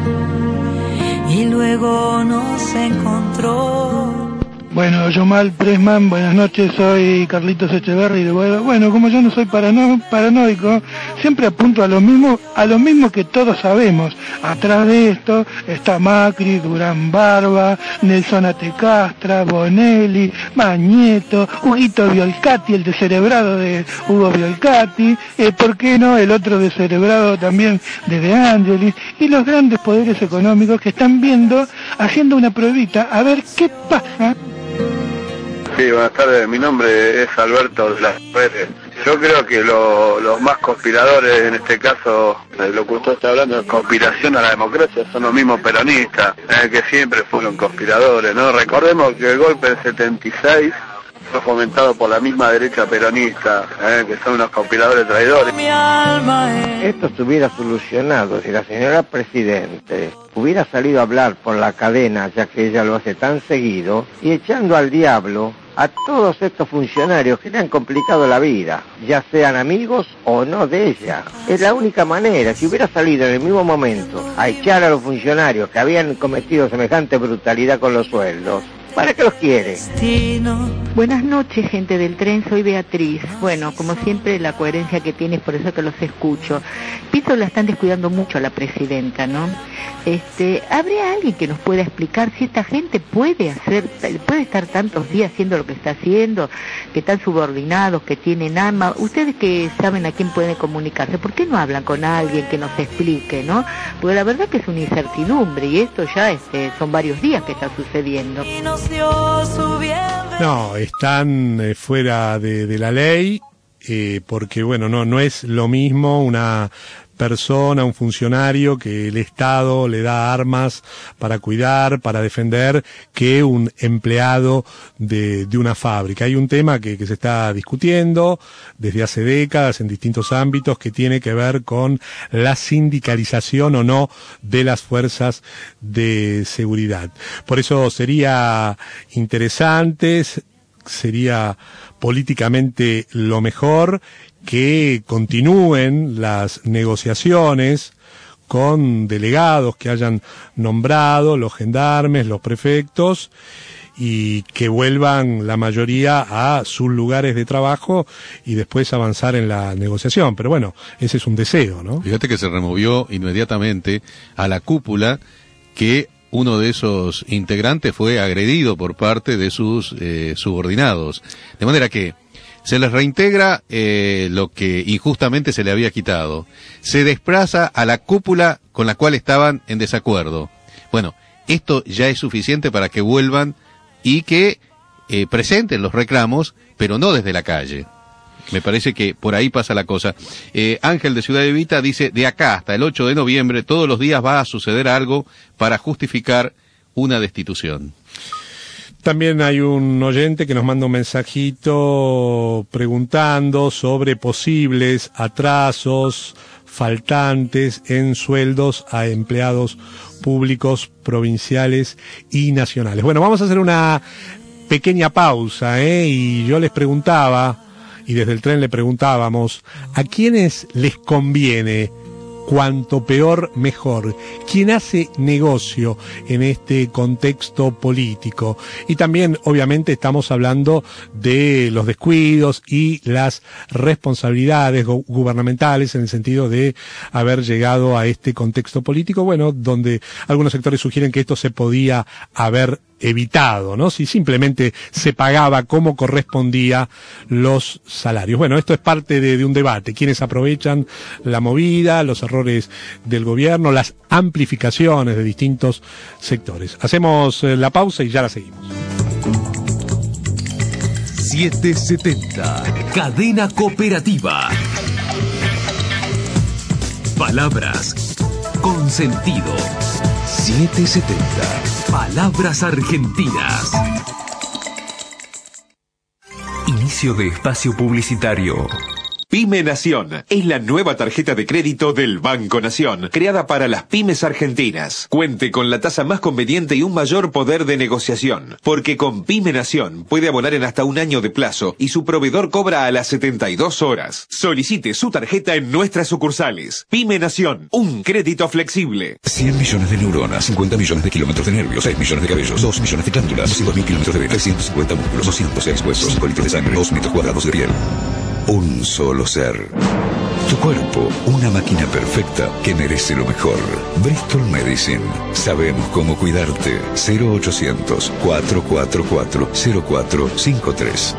y luego nos encontró. Bueno, Yomal Pressman, buenas noches, soy Carlitos Echeverri de Boedo. Bueno, como yo no soy paranoico, siempre apunto a lo mismo que todos sabemos. Atrás de esto está Macri, Durán Barba, Nelson Atecastra, Bonelli, Mañeto, Huguito Violcati, el descerebrado de Hugo Violcati, ¿por qué no? El otro descerebrado también de Angelis, y los grandes poderes económicos que están viendo, haciendo una pruebita, a ver qué pasa. Sí, buenas tardes, mi nombre es Alberto de las Pérez. Yo creo que los más conspiradores, en este caso, lo que usted está hablando de conspiración a la democracia, son los mismos peronistas, que siempre fueron conspiradores, ¿no? Recordemos que el golpe del 76 fue fomentado por la misma derecha peronista, que son unos conspiradores traidores. Esto se hubiera solucionado si la señora Presidente hubiera salido a hablar por la cadena, ya que ella lo hace tan seguido, y echando al diablo a todos estos funcionarios que le han complicado la vida, ya sean amigos o no de ella. Es la única manera. Si hubiera salido en el mismo momento a echar a los funcionarios que habían cometido semejante brutalidad con los sueldos, ¿para qué los quiere? Buenas noches, gente del tren, soy Beatriz. Bueno, como siempre, la coherencia que tienes, por eso que los escucho. Pienso que la están descuidando mucho a la presidenta, ¿no? ¿Habría alguien que nos pueda explicar si esta gente puede estar tantos días haciendo lo que está haciendo, que están subordinados, que tienen alma? Ustedes que saben a quién pueden comunicarse, ¿por qué no hablan con alguien que nos explique, no? Porque la verdad que es una incertidumbre y esto ya son varios días que está sucediendo. No, están fuera de la ley, porque bueno, no es lo mismo una persona, un funcionario que el Estado le da armas para cuidar, para defender, que un empleado de una fábrica. Hay un tema que se está discutiendo desde hace décadas en distintos ámbitos que tiene que ver con la sindicalización o no de las fuerzas de seguridad. Por eso sería interesante, sería políticamente lo mejor que continúen las negociaciones con delegados que hayan nombrado, los gendarmes, los prefectos, y que vuelvan la mayoría a sus lugares de trabajo y después avanzar en la negociación. Pero bueno, ese es un deseo, ¿no? Fíjate que se removió inmediatamente a la cúpula que uno de esos integrantes fue agredido por parte de sus subordinados. De manera que se les reintegra lo que injustamente se le había quitado. Se desplaza a la cúpula con la cual estaban en desacuerdo. Bueno, esto ya es suficiente para que vuelvan y que presenten los reclamos, pero no desde la calle. Me parece que por ahí pasa la cosa. Ángel de Ciudad Evita dice, de acá hasta el 8 de noviembre, todos los días va a suceder algo para justificar una destitución. También hay un oyente que nos manda un mensajito preguntando sobre posibles atrasos faltantes en sueldos a empleados públicos, provinciales y nacionales. Bueno, vamos a hacer una pequeña pausa, y yo les preguntaba, y desde el tren le preguntábamos, ¿a quiénes les conviene cuanto peor mejor? ¿Quién hace negocio en este contexto político? Y también, obviamente, estamos hablando de los descuidos y las responsabilidades gubernamentales en el sentido de haber llegado a este contexto político, bueno, donde algunos sectores sugieren que esto se podía haber evitado, ¿no? Si simplemente se pagaba como correspondía los salarios. Bueno, esto es parte de un debate. Quienes aprovechan la movida, los errores del gobierno, las amplificaciones de distintos sectores. Hacemos la pausa y ya la seguimos. 770, cadena cooperativa. Palabras con sentido. 770, palabras argentinas. Inicio de espacio publicitario. Pyme Nación es la nueva tarjeta de crédito del Banco Nación, creada para las pymes argentinas. Cuente con la tasa más conveniente y un mayor poder de negociación, porque con Pyme Nación puede abonar en hasta un año de plazo y su proveedor cobra a las 72 horas. Solicite su tarjeta en nuestras sucursales. Pyme Nación, un crédito flexible. 100 millones de neuronas, 50 millones de kilómetros de nervios, 6 millones de cabellos, 2 millones de glándulas, 200.000 kilómetros de 350 músculos, 206 huesos, 5 litros de sangre, 2 metros cuadrados de piel. Un solo ser. Tu cuerpo, una máquina perfecta que merece lo mejor. Bristol Medicine. Sabemos cómo cuidarte. 0800-444-0453.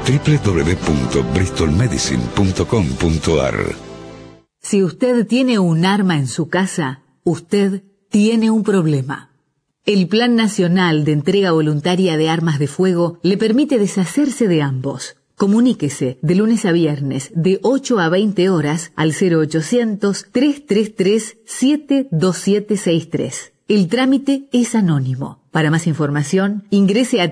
www.bristolmedicine.com.ar. Si usted tiene un arma en su casa, usted tiene un problema. El Plan Nacional de Entrega Voluntaria de Armas de Fuego le permite deshacerse de ambos. Comuníquese de lunes a viernes de 8 a 20 horas al 0800-333-72763. El trámite es anónimo. Para más información, ingrese a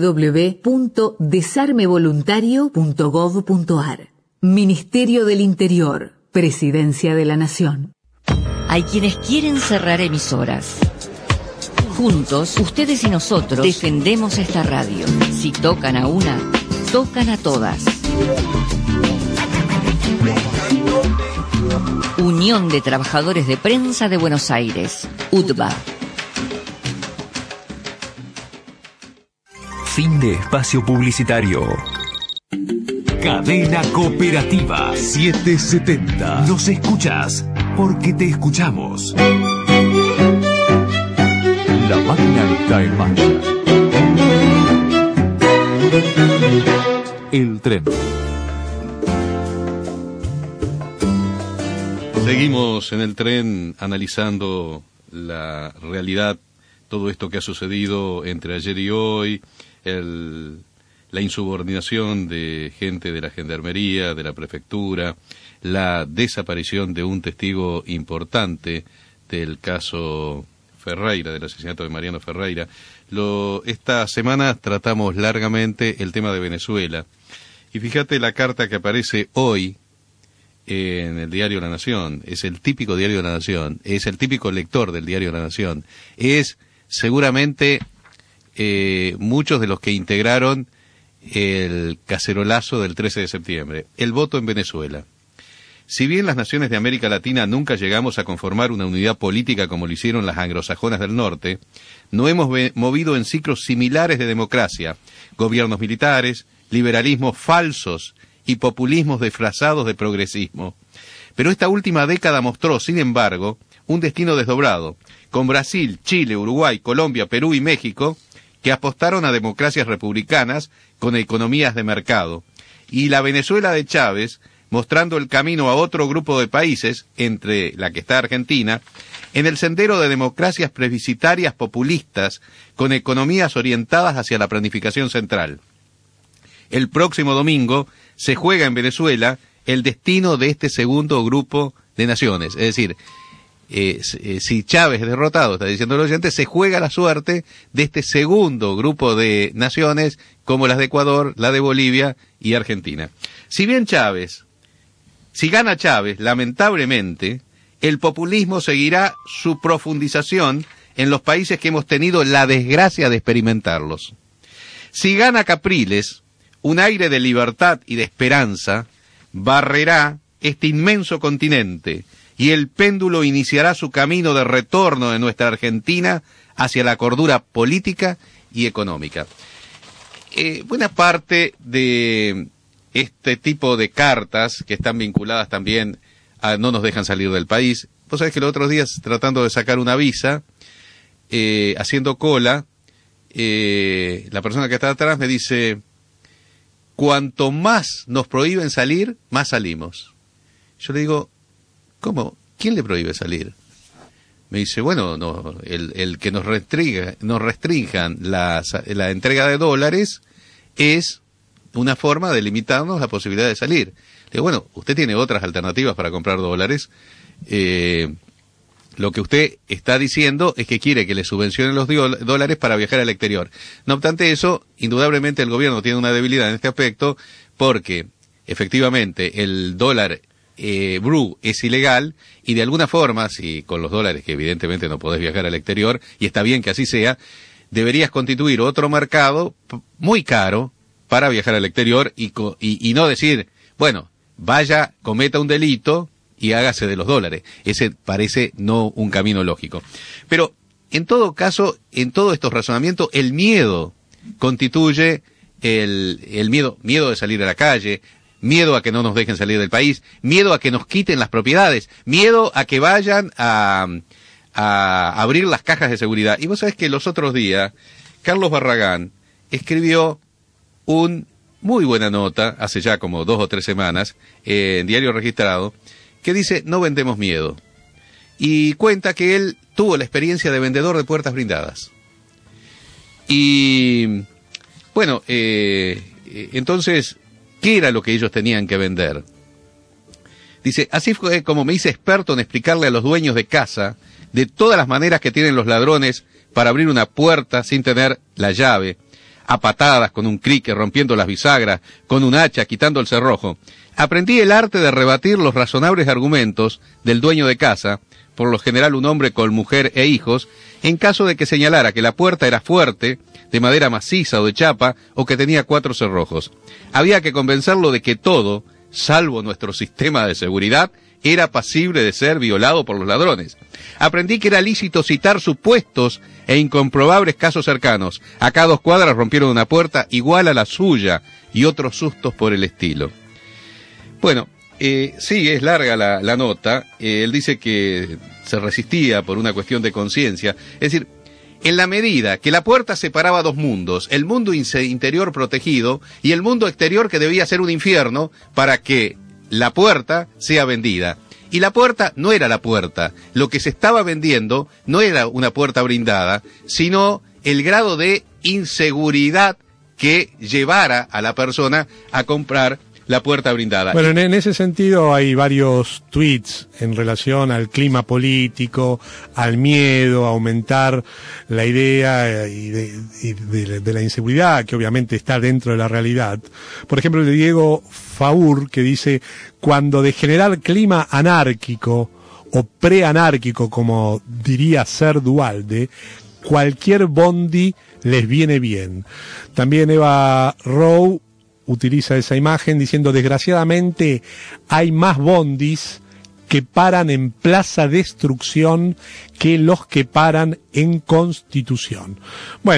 www.desarmevoluntario.gov.ar. Ministerio del Interior, Presidencia de la Nación. Hay quienes quieren cerrar emisoras. Juntos, ustedes y nosotros defendemos esta radio. Si tocan a una, tocan a todas. Unión de Trabajadores de Prensa de Buenos Aires, UTBA. Fin de espacio publicitario. Cadena Cooperativa 770. Nos escuchas porque te escuchamos. La máquina está en marcha. El tren. Seguimos en el tren analizando la realidad, todo esto que ha sucedido entre ayer y hoy, la insubordinación de gente de la Gendarmería, de la Prefectura, la desaparición de un testigo importante del caso Ferreira, del asesinato de Mariano Ferreira. Esta semana tratamos largamente el tema de Venezuela. Y fíjate la carta que aparece hoy en el diario La Nación. Es el típico diario de La Nación. Es el típico lector del diario La Nación. Es seguramente muchos de los que integraron el cacerolazo del 13 de septiembre. El voto en Venezuela. Si bien las naciones de América Latina nunca llegamos a conformar una unidad política como lo hicieron las anglosajonas del norte, no hemos movido en ciclos similares de democracia, gobiernos militares, liberalismos falsos y populismos disfrazados de progresismo. Pero esta última década mostró, sin embargo, un destino desdoblado, con Brasil, Chile, Uruguay, Colombia, Perú y México, que apostaron a democracias republicanas con economías de mercado, y la Venezuela de Chávez, mostrando el camino a otro grupo de países, entre la que está Argentina, en el sendero de democracias plebiscitarias populistas, con economías orientadas hacia la planificación central. El próximo domingo se juega en Venezuela el destino de este segundo grupo de naciones, es decir, si Chávez es derrotado, está diciendo el oyente, se juega la suerte de este segundo grupo de naciones como las de Ecuador, la de Bolivia y Argentina. Si gana Chávez, lamentablemente, el populismo seguirá su profundización en los países que hemos tenido la desgracia de experimentarlos. Si gana Capriles, un aire de libertad y de esperanza barrerá este inmenso continente, y el péndulo iniciará su camino de retorno de nuestra Argentina hacia la cordura política y económica. Buena parte de este tipo de cartas, que están vinculadas también a no nos dejan salir del país. Vos sabés que los otros días, tratando de sacar una visa, haciendo cola, la persona que está atrás me dice, cuanto más nos prohíben salir, más salimos. Yo le digo, ¿cómo? ¿Quién le prohíbe salir? Me dice, bueno, no, el que nos restrinjan la entrega de dólares es una forma de limitarnos la posibilidad de salir. Le digo, bueno, usted tiene otras alternativas para comprar dólares. Lo que usted está diciendo es que quiere que le subvencionen los dólares para viajar al exterior. No obstante eso, indudablemente el gobierno tiene una debilidad en este aspecto, porque efectivamente el dólar blue es ilegal, y de alguna forma, si con los dólares que evidentemente no podés viajar al exterior, y está bien que así sea, deberías constituir otro mercado muy caro para viajar al exterior y no decir, bueno, vaya, cometa un delito y hágase de los dólares. Ese parece no un camino lógico. Pero, en todo caso, en todos estos razonamientos, el miedo constituye el miedo de salir a la calle, miedo a que no nos dejen salir del país, miedo a que nos quiten las propiedades, miedo a que vayan a abrir las cajas de seguridad. Y vos sabés que los otros días, Carlos Barragán escribió una muy buena nota, hace ya como 2 o 3 semanas, en Diario Registrado, que dice, no vendemos miedo. Y cuenta que él tuvo la experiencia de vendedor de puertas blindadas. Y, bueno, entonces, ¿qué era lo que ellos tenían que vender? Dice, así fue como me hice experto en explicarle a los dueños de casa de todas las maneras que tienen los ladrones para abrir una puerta sin tener la llave, a patadas, con un crique, rompiendo las bisagras, con un hacha, quitando el cerrojo. Aprendí el arte de rebatir los razonables argumentos del dueño de casa, por lo general un hombre con mujer e hijos, en caso de que señalara que la puerta era fuerte, de madera maciza o de chapa, o que tenía 4 cerrojos. Había que convencerlo de que todo, salvo nuestro sistema de seguridad, era pasible de ser violado por los ladrones. Aprendí que era lícito citar supuestos e incomprobables casos cercanos. Acá a 2 cuadras rompieron una puerta igual a la suya, y otros sustos por el estilo. Bueno, sí, es larga la nota. Él dice que se resistía por una cuestión de conciencia. Es decir, en la medida que la puerta separaba 2 mundos, el mundo interior protegido y el mundo exterior que debía ser un infierno para que la puerta sea vendida. Y la puerta no era la puerta. Lo que se estaba vendiendo no era una puerta blindada, sino el grado de inseguridad que llevara a la persona a comprar la puerta blindada. Bueno, en ese sentido hay varios tweets en relación al clima político, al miedo, a aumentar la idea y de la inseguridad, que obviamente está dentro de la realidad. Por ejemplo, el de Diego Faur, que dice, cuando de generar clima anárquico o preanárquico, como diría Ser Dualde, cualquier bondi les viene bien. También Eva Rowe utiliza esa imagen diciendo, desgraciadamente hay más bondis que paran en Plaza Destrucción que los que paran en Constitución. Bueno,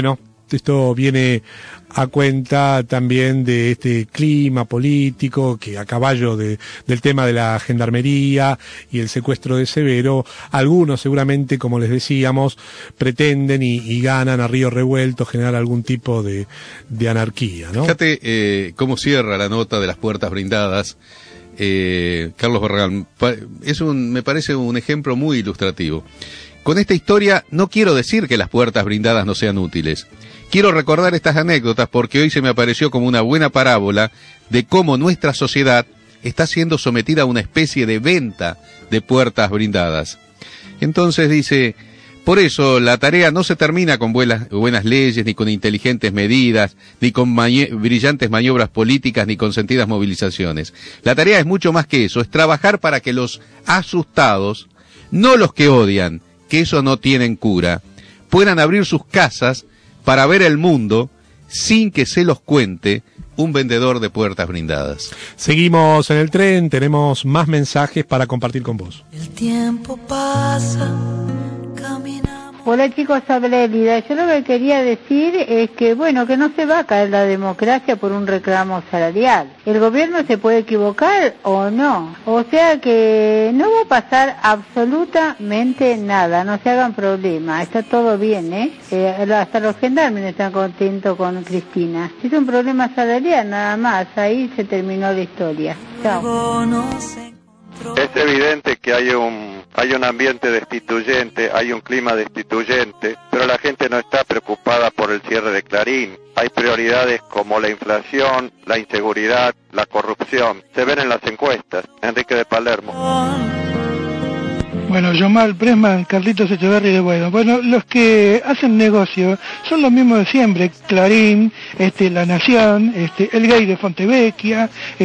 Esto viene a cuenta también de este clima político que, a caballo del tema de la gendarmería y el secuestro de Severo, algunos seguramente, como les decíamos, pretenden y ganan a río revuelto generar algún tipo de anarquía, ¿no? Fíjate cómo cierra la nota de las puertas blindadas Carlos Barragán. Me parece un ejemplo muy ilustrativo. Con esta historia no quiero decir que las puertas blindadas no sean útiles. Quiero recordar estas anécdotas porque hoy se me apareció como una buena parábola de cómo nuestra sociedad está siendo sometida a una especie de venta de puertas blindadas. Entonces dice, por eso la tarea no se termina con buenas leyes, ni con inteligentes medidas, ni con brillantes maniobras políticas, ni con sentidas movilizaciones. La tarea es mucho más que eso, es trabajar para que los asustados, no los que odian, que eso no tienen cura, puedan abrir sus casas para ver el mundo sin que se los cuente un vendedor de puertas blindadas. Seguimos en el tren, tenemos más mensajes para compartir con vos. El tiempo pasa, caminamos. Hola chicos, habla Elida. Yo lo que quería decir es que, bueno, que no se va a caer la democracia por un reclamo salarial. El gobierno se puede equivocar o no. O sea que no va a pasar absolutamente nada, no se hagan problema. Está todo bien, hasta los gendarmes están contentos con Cristina. Es un problema salarial nada más, ahí se terminó la historia. Chao. Es evidente que hay un ambiente destituyente, hay un clima destituyente, pero la gente no está preocupada por el cierre de Clarín. Hay prioridades como la inflación, la inseguridad, la corrupción. Se ven en las encuestas. Enrique de Palermo. Bueno, Yomal Presman, Carlitos Echeverri de Bueno. Bueno, los que hacen negocio son los mismos de siempre. Clarín, La Nación, el Gay de Fontevecchia,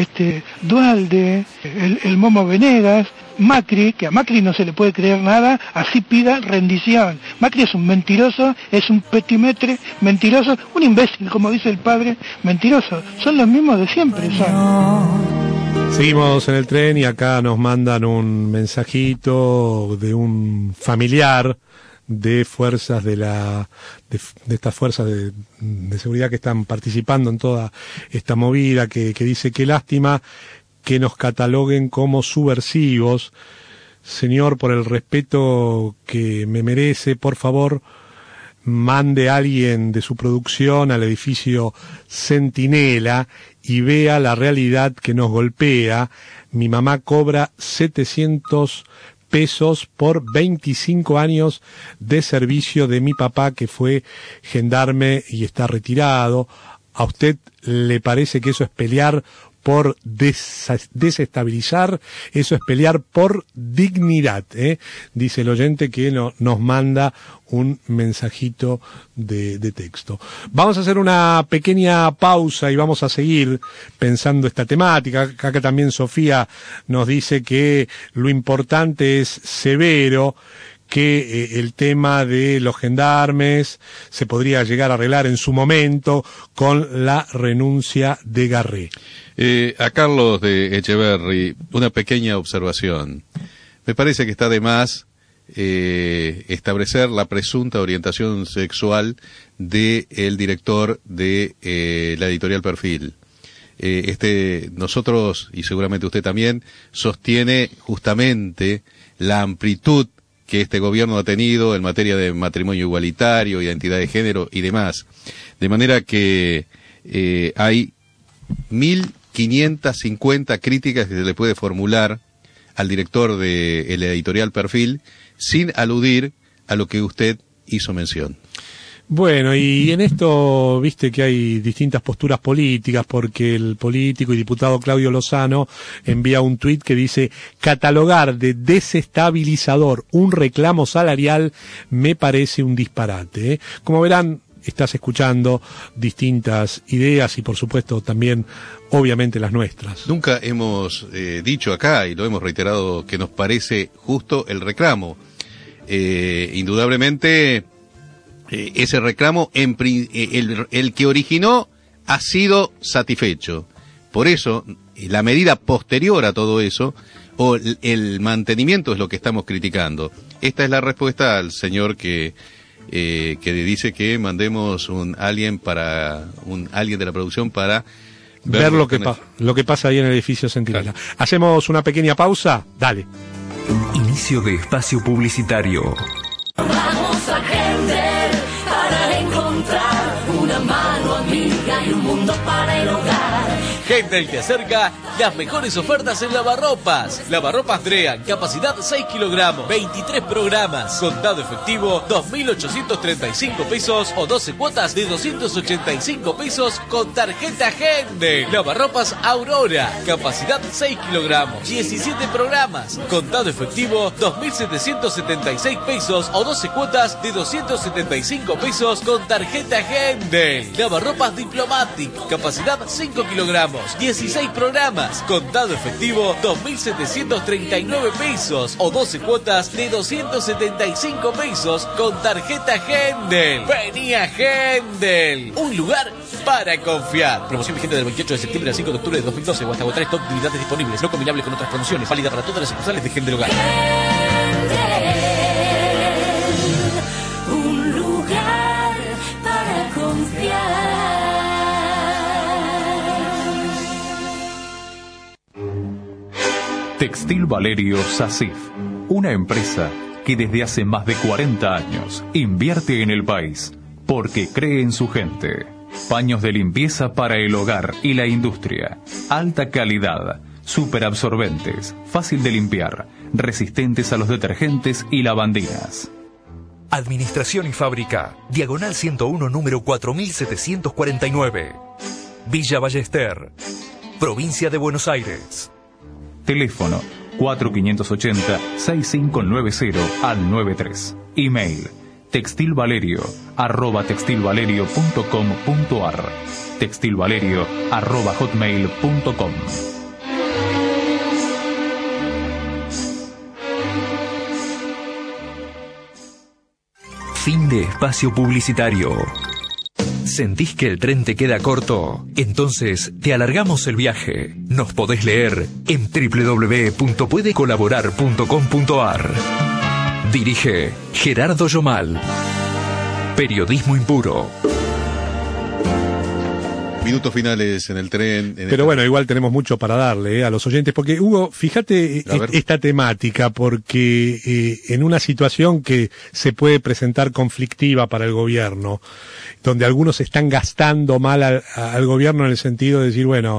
Dualde, el Momo Venegas, Macri, que a Macri no se le puede creer nada, así pida rendición. Macri es un mentiroso, es un petimetre mentiroso, un imbécil, como dice el padre, mentiroso. Son los mismos de siempre, son. Seguimos en el tren y acá nos mandan un mensajito de un familiar de fuerzas de estas fuerzas de seguridad que están participando en toda esta movida, que dice: qué lástima que nos cataloguen como subversivos. Señor, por el respeto que me merece, por favor, mande a alguien de su producción al edificio Centinela y vea la realidad que nos golpea. Mi mamá cobra 700 pesos por 25 años de servicio de mi papá, que fue gendarme y está retirado. ¿A usted le parece que eso es pelear por desestabilizar? Eso es pelear por dignidad, dice el oyente que nos manda un mensajito de texto. Vamos a hacer una pequeña pausa y vamos a seguir pensando esta temática. Acá también Sofía nos dice que lo importante es Severo, que el tema de los gendarmes se podría llegar a arreglar en su momento con la renuncia de Garré. A Carlos de Echeverri, una pequeña observación. Me parece que está de más establecer la presunta orientación sexual del director de la editorial Perfil. Nosotros, y seguramente usted también, sostiene justamente la amplitud que este gobierno ha tenido en materia de matrimonio igualitario, identidad de género y demás. De manera que hay 1.550 críticas que se le puede formular al director de la editorial Perfil sin aludir a lo que usted hizo mención. Bueno, y en esto, viste que hay distintas posturas políticas, porque el político y diputado Claudio Lozano envía un tuit que dice: catalogar de desestabilizador un reclamo salarial me parece un disparate. Como verán, estás escuchando distintas ideas y, por supuesto, también, obviamente, las nuestras. Nunca hemos dicho acá, y lo hemos reiterado, que nos parece justo el reclamo. Indudablemente, ese reclamo, el que originó, ha sido satisfecho. Por eso, la medida posterior a todo eso, o el mantenimiento, es lo que estamos criticando. Esta es la respuesta al señor que que dice que mandemos un alguien de la producción para ver lo que pasa ahí en el edificio Centinela. Claro. Hacemos una pequeña pausa. Dale. Inicio de espacio publicitario. Vamos a Hender para encontrar una mano amiga y un mundo para el hogar. Hender te acerca las mejores ofertas en lavarropas. Lavarropas Drean, capacidad 6 kilogramos, 23 programas, contado efectivo 2.835 pesos o 12 cuotas de 285 pesos con tarjeta Hender. Lavarropas Aurora, capacidad 6 kilogramos, 17 programas, contado efectivo 2.776 pesos o 12 cuotas de 275 pesos con tarjeta Hender. Lavarropas Diplomatic, capacidad 5 kilogramos, 16 programas, contado efectivo 2.739 pesos o 12 cuotas de 275 pesos con tarjeta Hendel. Vení a Hendel, un lugar para confiar. Promoción vigente del 28 de septiembre al 5 de octubre de 2012 o hasta agotar stock de unidades disponibles, no combinable con otras promociones, válida para todas las sucursales de Hendel Hogar. Un lugar para confiar. Textil Valerio SACIF, una empresa que desde hace más de 40 años invierte en el país porque cree en su gente. Paños de limpieza para el hogar y la industria, alta calidad, superabsorbentes, fácil de limpiar, resistentes a los detergentes y lavandinas. Administración y Fábrica, Diagonal 101, número 4749. Villa Ballester, Provincia de Buenos Aires. Teléfono 4580-6590 al 93. Email textilvalerio@textilvalerio.com.ar, textilvalerio@hotmail.com. Fin de espacio publicitario. ¿Sentís que el tren te queda corto? Entonces te alargamos el viaje. Nos podés leer en www.puedecolaborar.com.ar. Dirige Gerardo Yomal. Periodismo impuro. Minutos finales en el tren. Pero bueno, igual tenemos mucho para darle a los oyentes, porque Hugo, fíjate esta temática, porque en una situación que se puede presentar conflictiva para el gobierno, donde algunos están gastando mal al gobierno en el sentido de decir, bueno,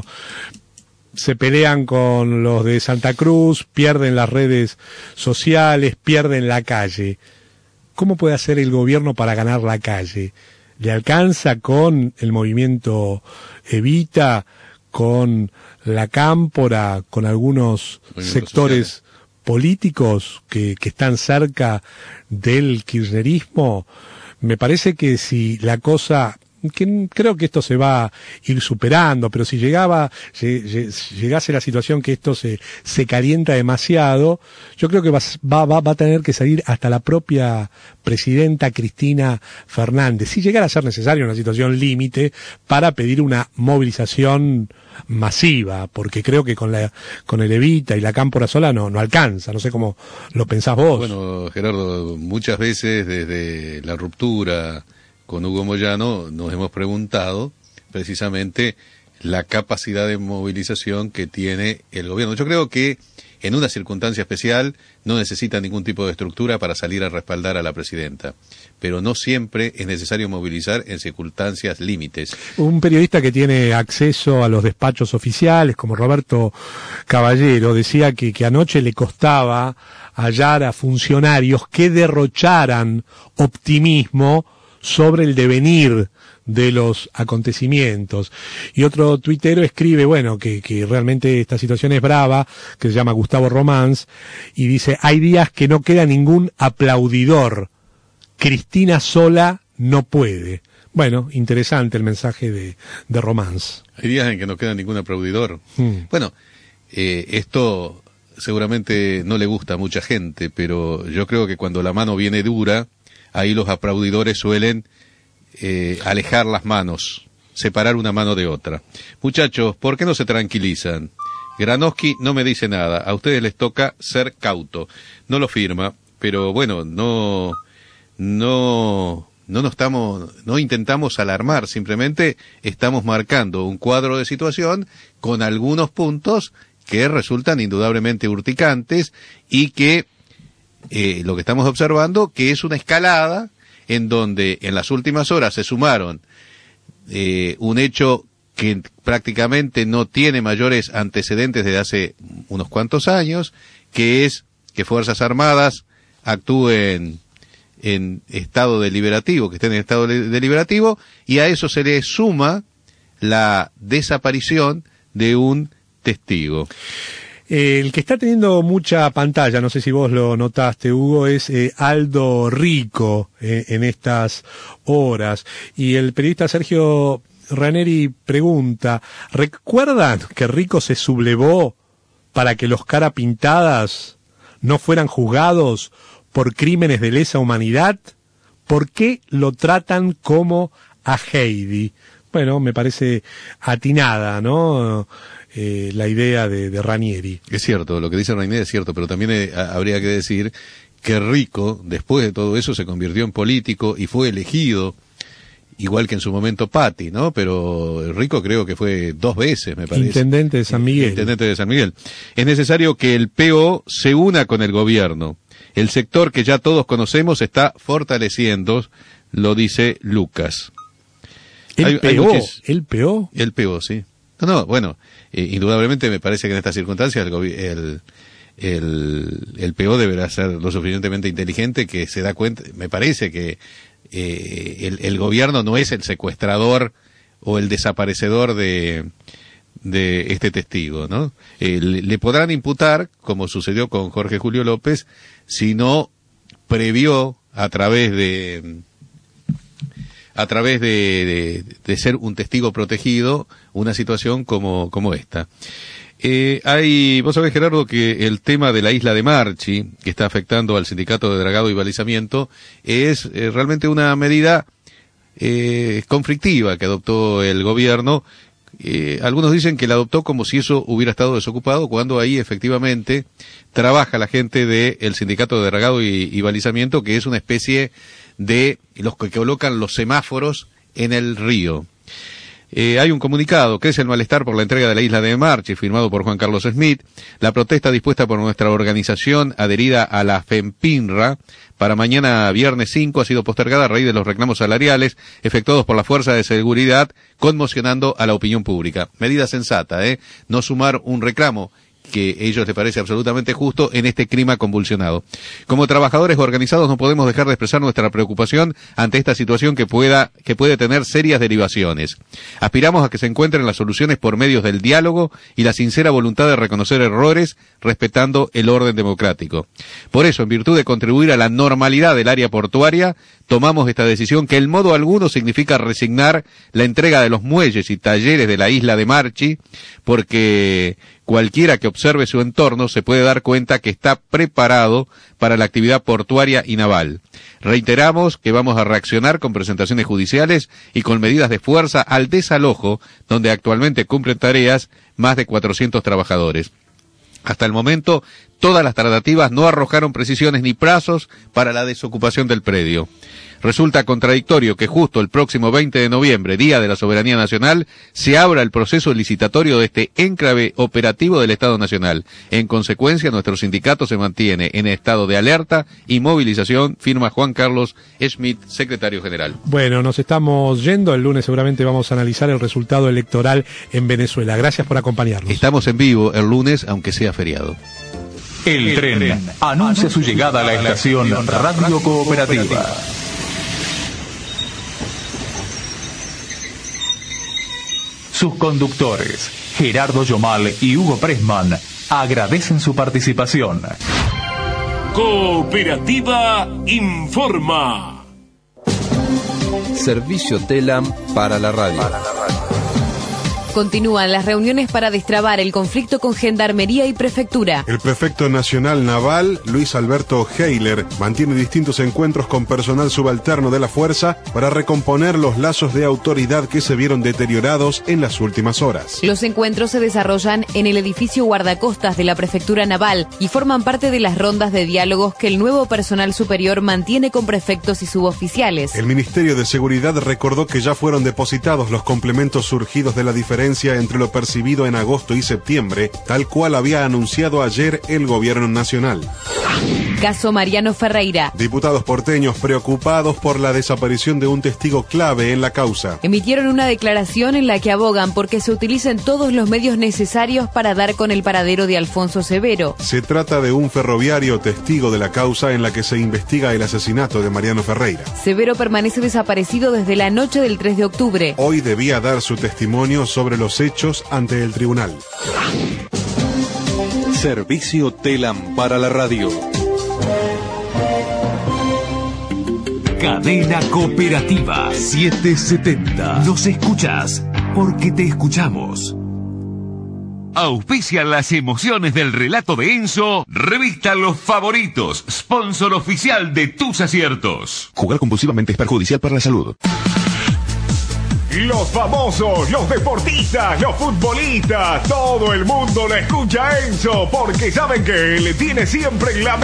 se pelean con los de Santa Cruz, pierden las redes sociales, pierden la calle. ¿Cómo puede hacer el gobierno para ganar la calle? ¿Le alcanza con el movimiento Evita, con la Cámpora, con algunos sectores políticos que están cerca del kirchnerismo? Me parece que si la cosa, que creo que esto se va a ir superando, pero si llegase la situación que esto se calienta demasiado, yo creo que va a tener que salir hasta la propia presidenta Cristina Fernández, si llegara a ser necesario una situación límite, para pedir una movilización masiva, porque creo que con el Evita y la Cámpora sola no alcanza. No sé cómo lo pensás vos. Bueno, Gerardo, muchas veces desde la ruptura con Hugo Moyano nos hemos preguntado precisamente la capacidad de movilización que tiene el gobierno. Yo creo que en una circunstancia especial no necesita ningún tipo de estructura para salir a respaldar a la presidenta, pero no siempre es necesario movilizar en circunstancias límites. Un periodista que tiene acceso a los despachos oficiales, como Roberto Caballero, decía que anoche le costaba hallar a funcionarios que derrocharan optimismo sobre el devenir de los acontecimientos. Y otro tuitero escribe, bueno, que realmente esta situación es brava, que se llama Gustavo Romans, y dice, hay días que no queda ningún aplaudidor. Cristina sola no puede. Bueno, interesante el mensaje de Romans. Hay días en que no queda ningún aplaudidor. Bueno, esto seguramente no le gusta a mucha gente, pero yo creo que cuando la mano viene dura, ahí los aplaudidores suelen alejar las manos, separar una mano de otra. Muchachos, ¿por qué no se tranquilizan? Granowski no me dice nada, a ustedes les toca ser cauto. No lo firma, pero bueno, no no intentamos alarmar, simplemente estamos marcando un cuadro de situación con algunos puntos que resultan indudablemente urticantes y que lo que estamos observando que es una escalada en donde en las últimas horas se sumaron un hecho que prácticamente no tiene mayores antecedentes desde hace unos cuantos años, que es que Fuerzas Armadas actúen en estado deliberativo, que estén en estado deliberativo, y a eso se le suma la desaparición de un testigo. El que está teniendo mucha pantalla, no sé si vos lo notaste, Hugo, es Aldo Rico en estas horas. Y el periodista Sergio Ranieri pregunta, ¿recuerdan que Rico se sublevó para que los cara pintadas no fueran juzgados por crímenes de lesa humanidad? ¿Por qué lo tratan como a Heidi? Bueno, me parece atinada, ¿no? La idea de Ranieri. Es cierto, lo que dice Ranieri es cierto, pero también habría que decir que Rico, después de todo eso, se convirtió en político y fue elegido, igual que en su momento Patti, ¿no? Pero Rico creo que fue 2 veces, me parece. Intendente de San Miguel. Intendente de San Miguel. Es necesario que el PO se una con el gobierno. El sector que ya todos conocemos está fortaleciendo, lo dice Lucas. ¿El PO? El PO, sí. No, bueno, indudablemente me parece que en estas circunstancias el PO deberá ser lo suficientemente inteligente que se da cuenta, me parece que el gobierno no es el secuestrador o el desaparecedor de este testigo, ¿no? Le podrán imputar, como sucedió con Jorge Julio López, si no previó a través de ser un testigo protegido una situación como esta. Vos sabés, Gerardo, que el tema de la isla de Marchi, que está afectando al sindicato de dragado y balizamiento, es realmente una medida conflictiva que adoptó el gobierno. Algunos dicen que la adoptó como si eso hubiera estado desocupado, cuando ahí efectivamente trabaja la gente del sindicato de dragado y balizamiento, que es una especie de los que colocan los semáforos en el río. Hay un comunicado: crece el malestar por la entrega de la isla de Marchi, firmado por Juan Carlos Smith. La protesta dispuesta por nuestra organización adherida a la FEMPINRA para mañana viernes 5 ha sido postergada a raíz de los reclamos salariales efectuados por la Fuerza de Seguridad, conmocionando a la opinión pública. Medida sensata, no sumar un reclamo que a ellos les parece absolutamente justo en este clima convulsionado. Como trabajadores organizados no podemos dejar de expresar nuestra preocupación ante esta situación que puede tener serias derivaciones. Aspiramos a que se encuentren las soluciones por medios del diálogo y la sincera voluntad de reconocer errores, respetando el orden democrático. Por eso, en virtud de contribuir a la normalidad del área portuaria, tomamos esta decisión que en modo alguno significa resignar la entrega de los muelles y talleres de la isla de Marchi, porque cualquiera que observe su entorno se puede dar cuenta que está preparado para la actividad portuaria y naval. Reiteramos que vamos a reaccionar con presentaciones judiciales y con medidas de fuerza al desalojo, donde actualmente cumplen tareas más de 400 trabajadores. Hasta el momento, todas las tratativas no arrojaron precisiones ni plazos para la desocupación del predio. Resulta contradictorio que justo el próximo 20 de noviembre, Día de la Soberanía Nacional, se abra el proceso licitatorio de este enclave operativo del Estado Nacional. En consecuencia, nuestro sindicato se mantiene en estado de alerta y movilización, firma Juan Carlos Schmidt, secretario general. Bueno, nos estamos yendo. El lunes seguramente vamos a analizar el resultado electoral en Venezuela. Gracias por acompañarnos. Estamos en vivo el lunes, aunque sea feriado. El tren anuncia su llegada a la estación Radio Cooperativa. Sus conductores, Gerardo Yomal y Hugo Pressman, agradecen su participación. Cooperativa informa. Servicio TELAM para la radio. Continúan las reuniones para destrabar el conflicto con Gendarmería y Prefectura. El prefecto nacional naval, Luis Alberto Heiler, mantiene distintos encuentros con personal subalterno de la Fuerza para recomponer los lazos de autoridad que se vieron deteriorados en las últimas horas. Los encuentros se desarrollan en el edificio guardacostas de la Prefectura Naval y forman parte de las rondas de diálogos que el nuevo personal superior mantiene con prefectos y suboficiales. El Ministerio de Seguridad recordó que ya fueron depositados los complementos surgidos de la diferencia entre lo percibido en agosto y septiembre, tal cual había anunciado ayer el Gobierno Nacional. Caso Mariano Ferreira. Diputados porteños preocupados por la desaparición de un testigo clave en la causa. Emitieron una declaración en la que abogan porque se utilicen todos los medios necesarios para dar con el paradero de Alfonso Severo. Se trata de un ferroviario testigo de la causa en la que se investiga el asesinato de Mariano Ferreira. Severo permanece desaparecido desde la noche del 3 de octubre. Hoy debía dar su testimonio sobre los hechos ante el tribunal. Servicio Telam para la radio. Cadena Cooperativa 770. Nos escuchás porque te escuchamos. Auspician las emociones del relato de Enzo, Revista Los Favoritos, sponsor oficial de tus aciertos. Jugar compulsivamente es perjudicial para la salud. Los famosos, los deportistas, los futbolistas, todo el mundo lo escucha a Enzo porque saben que él tiene siempre en la